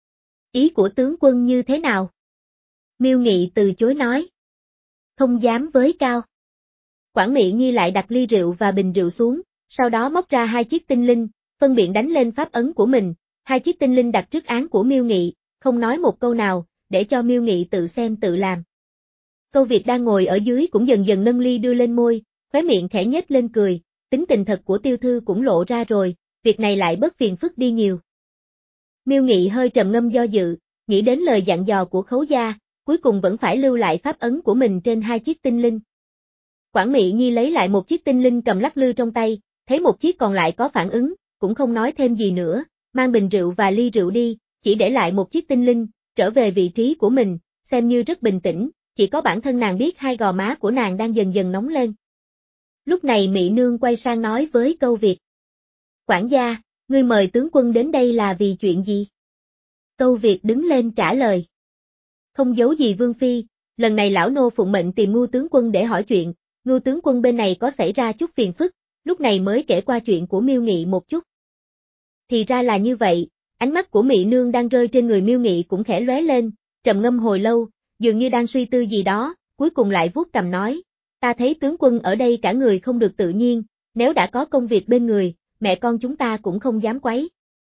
Ý của tướng quân như thế nào? Miêu Nghị từ chối nói. Không dám với cao. Quản Mị Nhi lại đặt ly rượu và bình rượu xuống, sau đó móc ra hai chiếc tinh linh, phân biện đánh lên pháp ấn của mình, hai chiếc tinh linh đặt trước án của Miêu Nghị, không nói một câu nào, để cho Miêu Nghị tự xem tự làm. Câu Việt đang ngồi ở dưới cũng dần dần nâng ly đưa lên môi, khóe miệng khẽ nhếch lên cười, tính tình thật của Tiêu Thư cũng lộ ra rồi, việc này lại bớt phiền phức đi nhiều. Miêu Nghị hơi trầm ngâm do dự, nghĩ đến lời dặn dò của Khấu gia, cuối cùng vẫn phải lưu lại pháp ấn của mình trên hai chiếc tinh linh. Quản Mị Nhi lấy lại một chiếc tinh linh cầm lắc lư trong tay, thấy một chiếc còn lại có phản ứng, cũng không nói thêm gì nữa, mang bình rượu và ly rượu đi, chỉ để lại một chiếc tinh linh, trở về vị trí của mình, xem như rất bình tĩnh, chỉ có bản thân nàng biết hai gò má của nàng đang dần dần nóng lên. Lúc này Mị Nương quay sang nói với Câu Việt. Quản gia, ngươi mời tướng quân đến đây là vì chuyện gì? Câu Việt đứng lên trả lời. Không giấu gì Vương Phi, lần này lão nô phụng mệnh tìm Ngưu tướng quân để hỏi chuyện, Ngưu tướng quân bên này có xảy ra chút phiền phức, lúc này mới kể qua chuyện của Miêu Nghị một chút. Thì ra là như vậy, ánh mắt của Mị Nương đang rơi trên người Miêu Nghị cũng khẽ lóe lên, trầm ngâm hồi lâu, dường như đang suy tư gì đó, cuối cùng lại vuốt cằm nói, ta thấy tướng quân ở đây cả người không được tự nhiên, nếu đã có công việc bên người, mẹ con chúng ta cũng không dám quấy.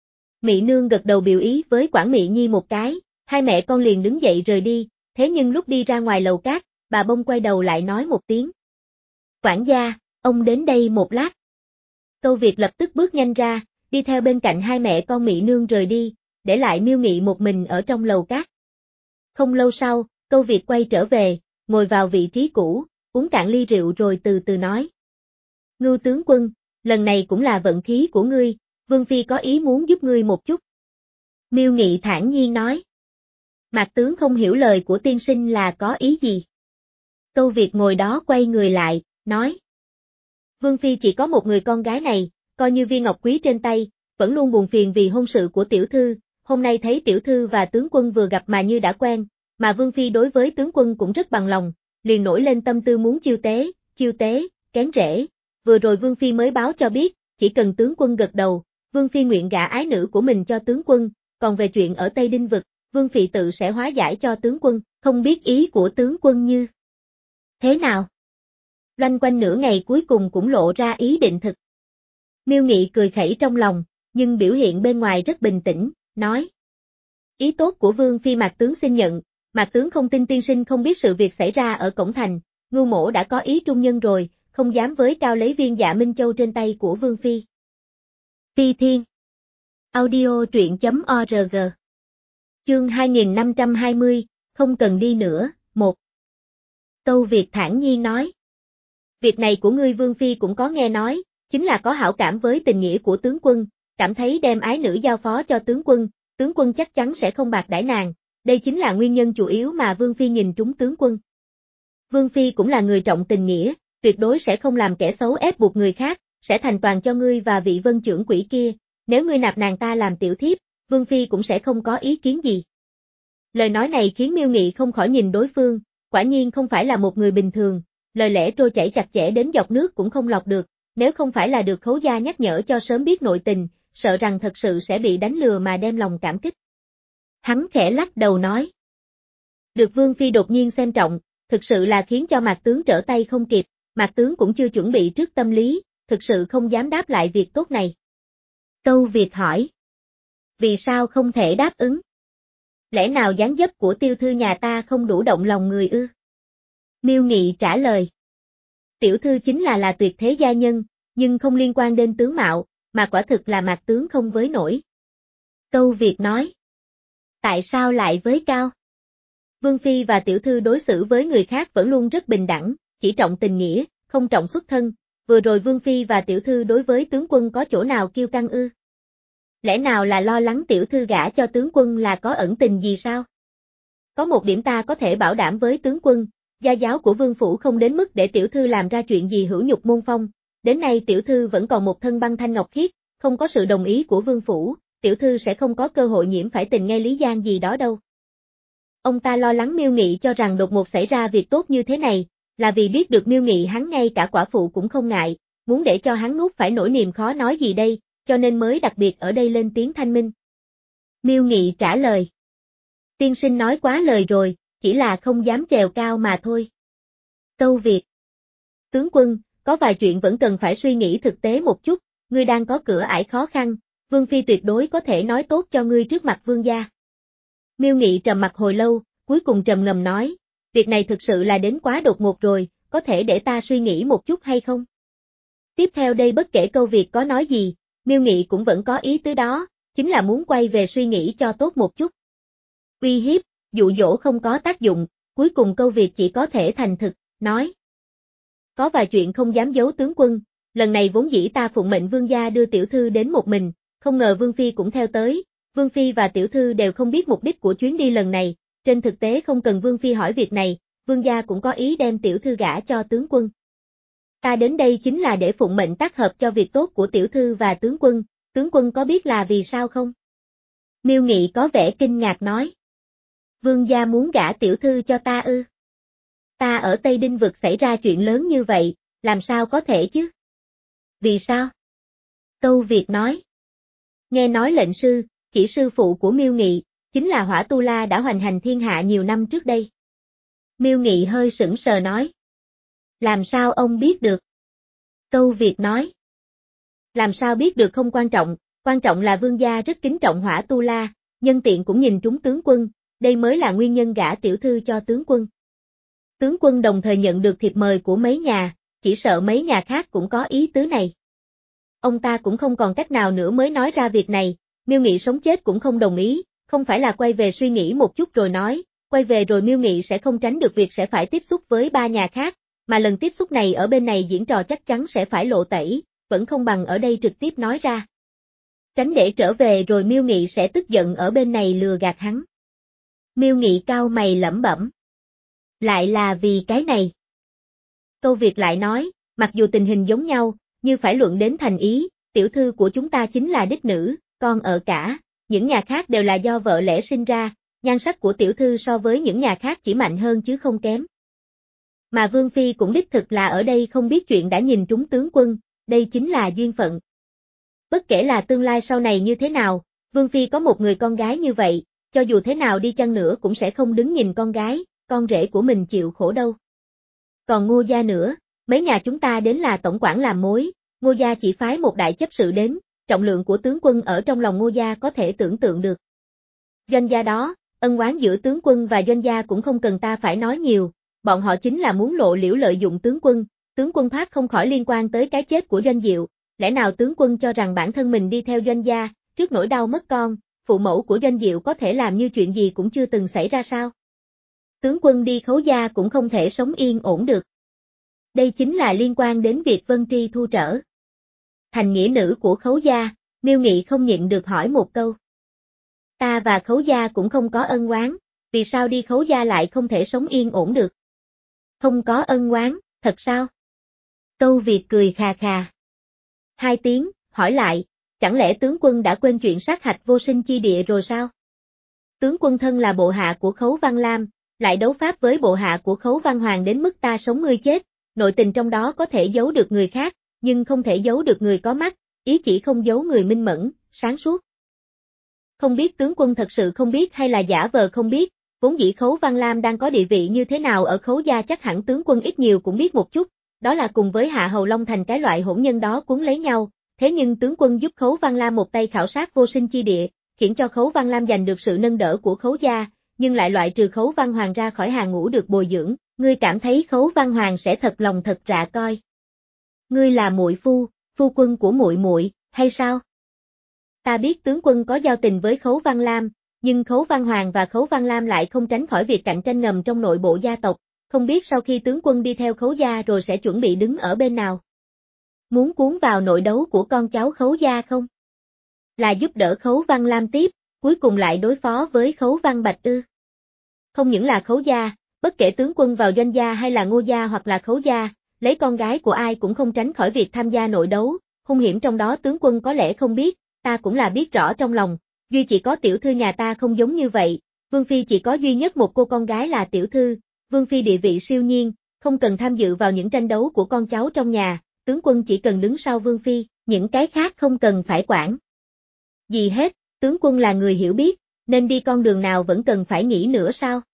Mị Nương gật đầu biểu ý với Quản Mị Nhi một cái, hai mẹ con liền đứng dậy rời đi, thế nhưng lúc đi ra ngoài lầu cát, bà bông quay đầu lại nói một tiếng. Quản gia, ông đến đây một lát. Câu Việt lập tức bước nhanh ra, đi theo bên cạnh hai mẹ con Mị Nương rời đi, để lại Miêu Nghị một mình ở trong lầu cát. Không lâu sau, Câu Việt quay trở về, ngồi vào vị trí cũ, uống cạn ly rượu rồi từ từ nói. Ngưu tướng quân, lần này cũng là vận khí của ngươi, Vương Phi có ý muốn giúp ngươi một chút. Miêu Nghị thản nhiên nói. Mạc tướng không hiểu lời của tiên sinh là có ý gì. Câu Việt ngồi đó quay người lại, nói. Vương Phi chỉ có một người con gái này, coi như viên ngọc quý trên tay, vẫn luôn buồn phiền vì hôn sự của tiểu thư, hôm nay thấy tiểu thư và tướng quân vừa gặp mà như đã quen, mà Vương Phi đối với tướng quân cũng rất bằng lòng, liền nổi lên tâm tư muốn chiêu tế, chiêu tế, kén rễ, vừa rồi Vương Phi mới báo cho biết, chỉ cần tướng quân gật đầu, Vương Phi nguyện gả ái nữ của mình cho tướng quân, còn về chuyện ở Tây Đinh Vực, Vương Phi tự sẽ hóa giải cho tướng quân, không biết ý của tướng quân như thế nào. Loanh quanh nửa ngày cuối cùng cũng lộ ra ý định thực. Miêu Nghị cười khẩy trong lòng, nhưng biểu hiện bên ngoài rất bình tĩnh, nói. Ý tốt của Vương Phi Mạc tướng xin nhận, Mạc tướng không tin tiên sinh không biết sự việc xảy ra ở cổng thành, Ngưu mỗ đã có ý trung nhân rồi, không dám với cao lấy viên Dạ Minh Châu trên tay của Vương Phi. Phi Thiên Audio truyện chấm org Chương hai nghìn năm trăm hai mươi, không cần đi nữa, một. Câu Việt thản nhiên nói. Việc này của ngươi Vương Phi cũng có nghe nói, chính là có hảo cảm với tình nghĩa của tướng quân, cảm thấy đem ái nữ giao phó cho tướng quân, tướng quân chắc chắn sẽ không bạc đãi nàng, đây chính là nguyên nhân chủ yếu mà Vương Phi nhìn trúng tướng quân. Vương Phi cũng là người trọng tình nghĩa, tuyệt đối sẽ không làm kẻ xấu ép buộc người khác, sẽ thành toàn cho ngươi và vị vân trưởng quỹ kia, nếu ngươi nạp nàng ta làm tiểu thiếp, Vương Phi cũng sẽ không có ý kiến gì. Lời nói này khiến Miêu Nghị không khỏi nhìn đối phương, quả nhiên không phải là một người bình thường, lời lẽ trôi chảy chặt chẽ đến dọc nước cũng không lọc được, nếu không phải là được Khấu gia nhắc nhở cho sớm biết nội tình, sợ rằng thật sự sẽ bị đánh lừa mà đem lòng cảm kích. Hắn khẽ lắc đầu nói. Được Vương Phi đột nhiên xem trọng, thực sự là khiến cho Mạc tướng trở tay không kịp, Mạc tướng cũng chưa chuẩn bị trước tâm lý, thực sự không dám đáp lại việc tốt này. Tâu Việt hỏi. Vì sao không thể đáp ứng? Lẽ nào dáng dấp của tiêu thư nhà ta không đủ động lòng người ư? Miêu Nghị trả lời. Tiểu thư chính là là tuyệt thế gia nhân, nhưng không liên quan đến tướng mạo, mà quả thực là Mạc tướng không với nổi. Tâu Việt nói. Tại sao lại với cao? Vương Phi và tiểu thư đối xử với người khác vẫn luôn rất bình đẳng, chỉ trọng tình nghĩa, không trọng xuất thân, vừa rồi Vương Phi và tiểu thư đối với tướng quân có chỗ nào kiêu căng ư? Lẽ nào là lo lắng tiểu thư gả cho tướng quân là có ẩn tình gì sao? Có một điểm ta có thể bảo đảm với tướng quân, gia giáo của Vương Phủ không đến mức để tiểu thư làm ra chuyện gì hữu nhục môn phong, đến nay tiểu thư vẫn còn một thân băng thanh ngọc khiết, không có sự đồng ý của Vương Phủ, tiểu thư sẽ không có cơ hội nhiễm phải tình nghe lý gian gì đó đâu. Ông ta lo lắng Miêu Nghị cho rằng đột ngột xảy ra việc tốt như thế này, là vì biết được Miêu Nghị hắn ngay cả quả phụ cũng không ngại, muốn để cho hắn nuốt phải nỗi niềm khó nói gì đây, cho nên mới đặc biệt ở đây lên tiếng thanh minh. Miêu Nghị trả lời. Tiên sinh nói quá lời rồi, chỉ là không dám trèo cao mà thôi. Tâu Việt. Tướng quân, có vài chuyện vẫn cần phải suy nghĩ thực tế một chút, ngươi đang có cửa ải khó khăn, Vương Phi tuyệt đối có thể nói tốt cho ngươi trước mặt Vương gia. Miêu Nghị trầm mặt hồi lâu, cuối cùng trầm ngầm nói, việc này thực sự là đến quá đột ngột rồi, có thể để ta suy nghĩ một chút hay không? Tiếp theo đây bất kể câu việc có nói gì, Miêu Nghị cũng vẫn có ý tứ đó, chính là muốn quay về suy nghĩ cho tốt một chút. Uy hiếp, dụ dỗ không có tác dụng, cuối cùng câu việc chỉ có thể thành thực, nói. Có vài chuyện không dám giấu tướng quân, lần này vốn dĩ ta phụng mệnh Vương gia đưa tiểu thư đến một mình, không ngờ Vương Phi cũng theo tới, Vương Phi và tiểu thư đều không biết mục đích của chuyến đi lần này, trên thực tế không cần Vương Phi hỏi việc này, Vương gia cũng có ý đem tiểu thư gả cho tướng quân. Ta đến đây chính là để phụng mệnh tác hợp cho việc tốt của tiểu thư và tướng quân, tướng quân có biết là vì sao không? Miêu Nghị có vẻ kinh ngạc nói. Vương gia muốn gả tiểu thư cho ta ư? Ta ở Tây Đinh vực xảy ra chuyện lớn như vậy, làm sao có thể chứ? Vì sao? Tâu Việt nói. Nghe nói lệnh sư, chỉ sư phụ của Miêu Nghị, chính là Hỏa Tu La đã hoành hành thiên hạ nhiều năm trước đây. Miêu Nghị hơi sững sờ nói. Làm sao ông biết được? Tâu Việt nói. Làm sao biết được không quan trọng, quan trọng là Vương gia rất kính trọng Hỏa Tu La, nhân tiện cũng nhìn trúng tướng quân, đây mới là nguyên nhân gả tiểu thư cho tướng quân. Tướng quân đồng thời nhận được thiệp mời của mấy nhà, chỉ sợ mấy nhà khác cũng có ý tứ này. Ông ta cũng không còn cách nào nữa mới nói ra việc này, Miêu Nghị sống chết cũng không đồng ý, không phải là quay về suy nghĩ một chút rồi nói, quay về rồi Miêu Nghị sẽ không tránh được việc sẽ phải tiếp xúc với ba nhà khác, mà lần tiếp xúc này ở bên này diễn trò chắc chắn sẽ phải lộ tẩy, vẫn không bằng ở đây trực tiếp nói ra. Tránh để trở về rồi Miêu Nghị sẽ tức giận ở bên này lừa gạt hắn. Miêu Nghị cau mày lẩm bẩm. Lại là vì cái này. Câu Việt lại nói, mặc dù tình hình giống nhau, như phải luận đến thành ý, tiểu thư của chúng ta chính là đích nữ, con ở cả, những nhà khác đều là do vợ lẽ sinh ra, nhan sắc của tiểu thư so với những nhà khác chỉ mạnh hơn chứ không kém. Mà Vương Phi cũng đích thực là ở đây không biết chuyện đã nhìn trúng tướng quân, đây chính là duyên phận. Bất kể là tương lai sau này như thế nào, Vương Phi có một người con gái như vậy, cho dù thế nào đi chăng nữa cũng sẽ không đứng nhìn con gái, con rể của mình chịu khổ đâu. Còn Ngô gia nữa, mấy nhà chúng ta đến là tổng quản làm mối, Ngô gia chỉ phái một đại chấp sự đến, trọng lượng của tướng quân ở trong lòng Ngô gia có thể tưởng tượng được. Doanh gia đó, ân oán giữa tướng quân và doanh gia cũng không cần ta phải nói nhiều, bọn họ chính là muốn lộ liễu lợi dụng tướng quân, tướng quân thoát không khỏi liên quan tới cái chết của Doanh Diệu, lẽ nào tướng quân cho rằng bản thân mình đi theo doanh gia, trước nỗi đau mất con, phụ mẫu của Doanh Diệu có thể làm như chuyện gì cũng chưa từng xảy ra sao? Tướng quân đi Khấu gia cũng không thể sống yên ổn được. Đây chính là liên quan đến việc Vân Tri thu trở. Thành nghĩa nữ của Khấu gia, Miêu Nghị không nhịn được hỏi một câu. Ta và Khấu gia cũng không có ân oán, vì sao đi Khấu gia lại không thể sống yên ổn được? Không có ân oán, thật sao? Tâu Việt cười khà khà. Hai tiếng, hỏi lại, chẳng lẽ tướng quân đã quên chuyện sát hạch vô sinh chi địa rồi sao? Tướng quân thân là bộ hạ của Khấu Văn Lam, lại đấu pháp với bộ hạ của Khấu Văn Hoàng đến mức ta sống ngươi chết, nội tình trong đó có thể giấu được người khác, nhưng không thể giấu được người có mắt, ý chỉ không giấu người minh mẫn, sáng suốt. Không biết tướng quân thật sự không biết hay là giả vờ không biết, vốn dĩ Khấu Văn Lam đang có địa vị như thế nào ở Khấu gia chắc hẳn tướng quân ít nhiều cũng biết một chút, đó là cùng với Hạ Hầu Long Thành cái loại hỗn nhân đó cuốn lấy nhau, thế nhưng tướng quân giúp Khấu Văn Lam một tay khảo sát vô sinh chi địa, khiến cho Khấu Văn Lam giành được sự nâng đỡ của Khấu gia, nhưng lại loại trừ Khấu Văn Hoàng ra khỏi hàng ngũ được bồi dưỡng, ngươi cảm thấy Khấu Văn Hoàng sẽ thật lòng thật dạ coi. Ngươi là muội phu, phu quân của muội muội, hay sao? Ta biết tướng quân có giao tình với Khấu Văn Lam, nhưng Khấu Văn Hoàng và Khấu Văn Lam lại không tránh khỏi việc cạnh tranh ngầm trong nội bộ gia tộc, không biết sau khi tướng quân đi theo Khấu gia rồi sẽ chuẩn bị đứng ở bên nào. Muốn cuốn vào nội đấu của con cháu Khấu gia không? Là giúp đỡ Khấu Văn Lam tiếp, cuối cùng lại đối phó với Khấu Văn Bạch ư? Không những là Khấu gia, bất kể tướng quân vào Doanh gia hay là Ngô gia hoặc là Khấu gia, lấy con gái của ai cũng không tránh khỏi việc tham gia nội đấu, hung hiểm trong đó tướng quân có lẽ không biết, ta cũng là biết rõ trong lòng, duy chỉ có tiểu thư nhà ta không giống như vậy, Vương Phi chỉ có duy nhất một cô con gái là tiểu thư, Vương Phi địa vị siêu nhiên, không cần tham dự vào những tranh đấu của con cháu trong nhà, tướng quân chỉ cần đứng sau Vương Phi, những cái khác không cần phải quản. Gì hết, tướng quân là người hiểu biết, nên đi con đường nào vẫn cần phải nghĩ nữa sao?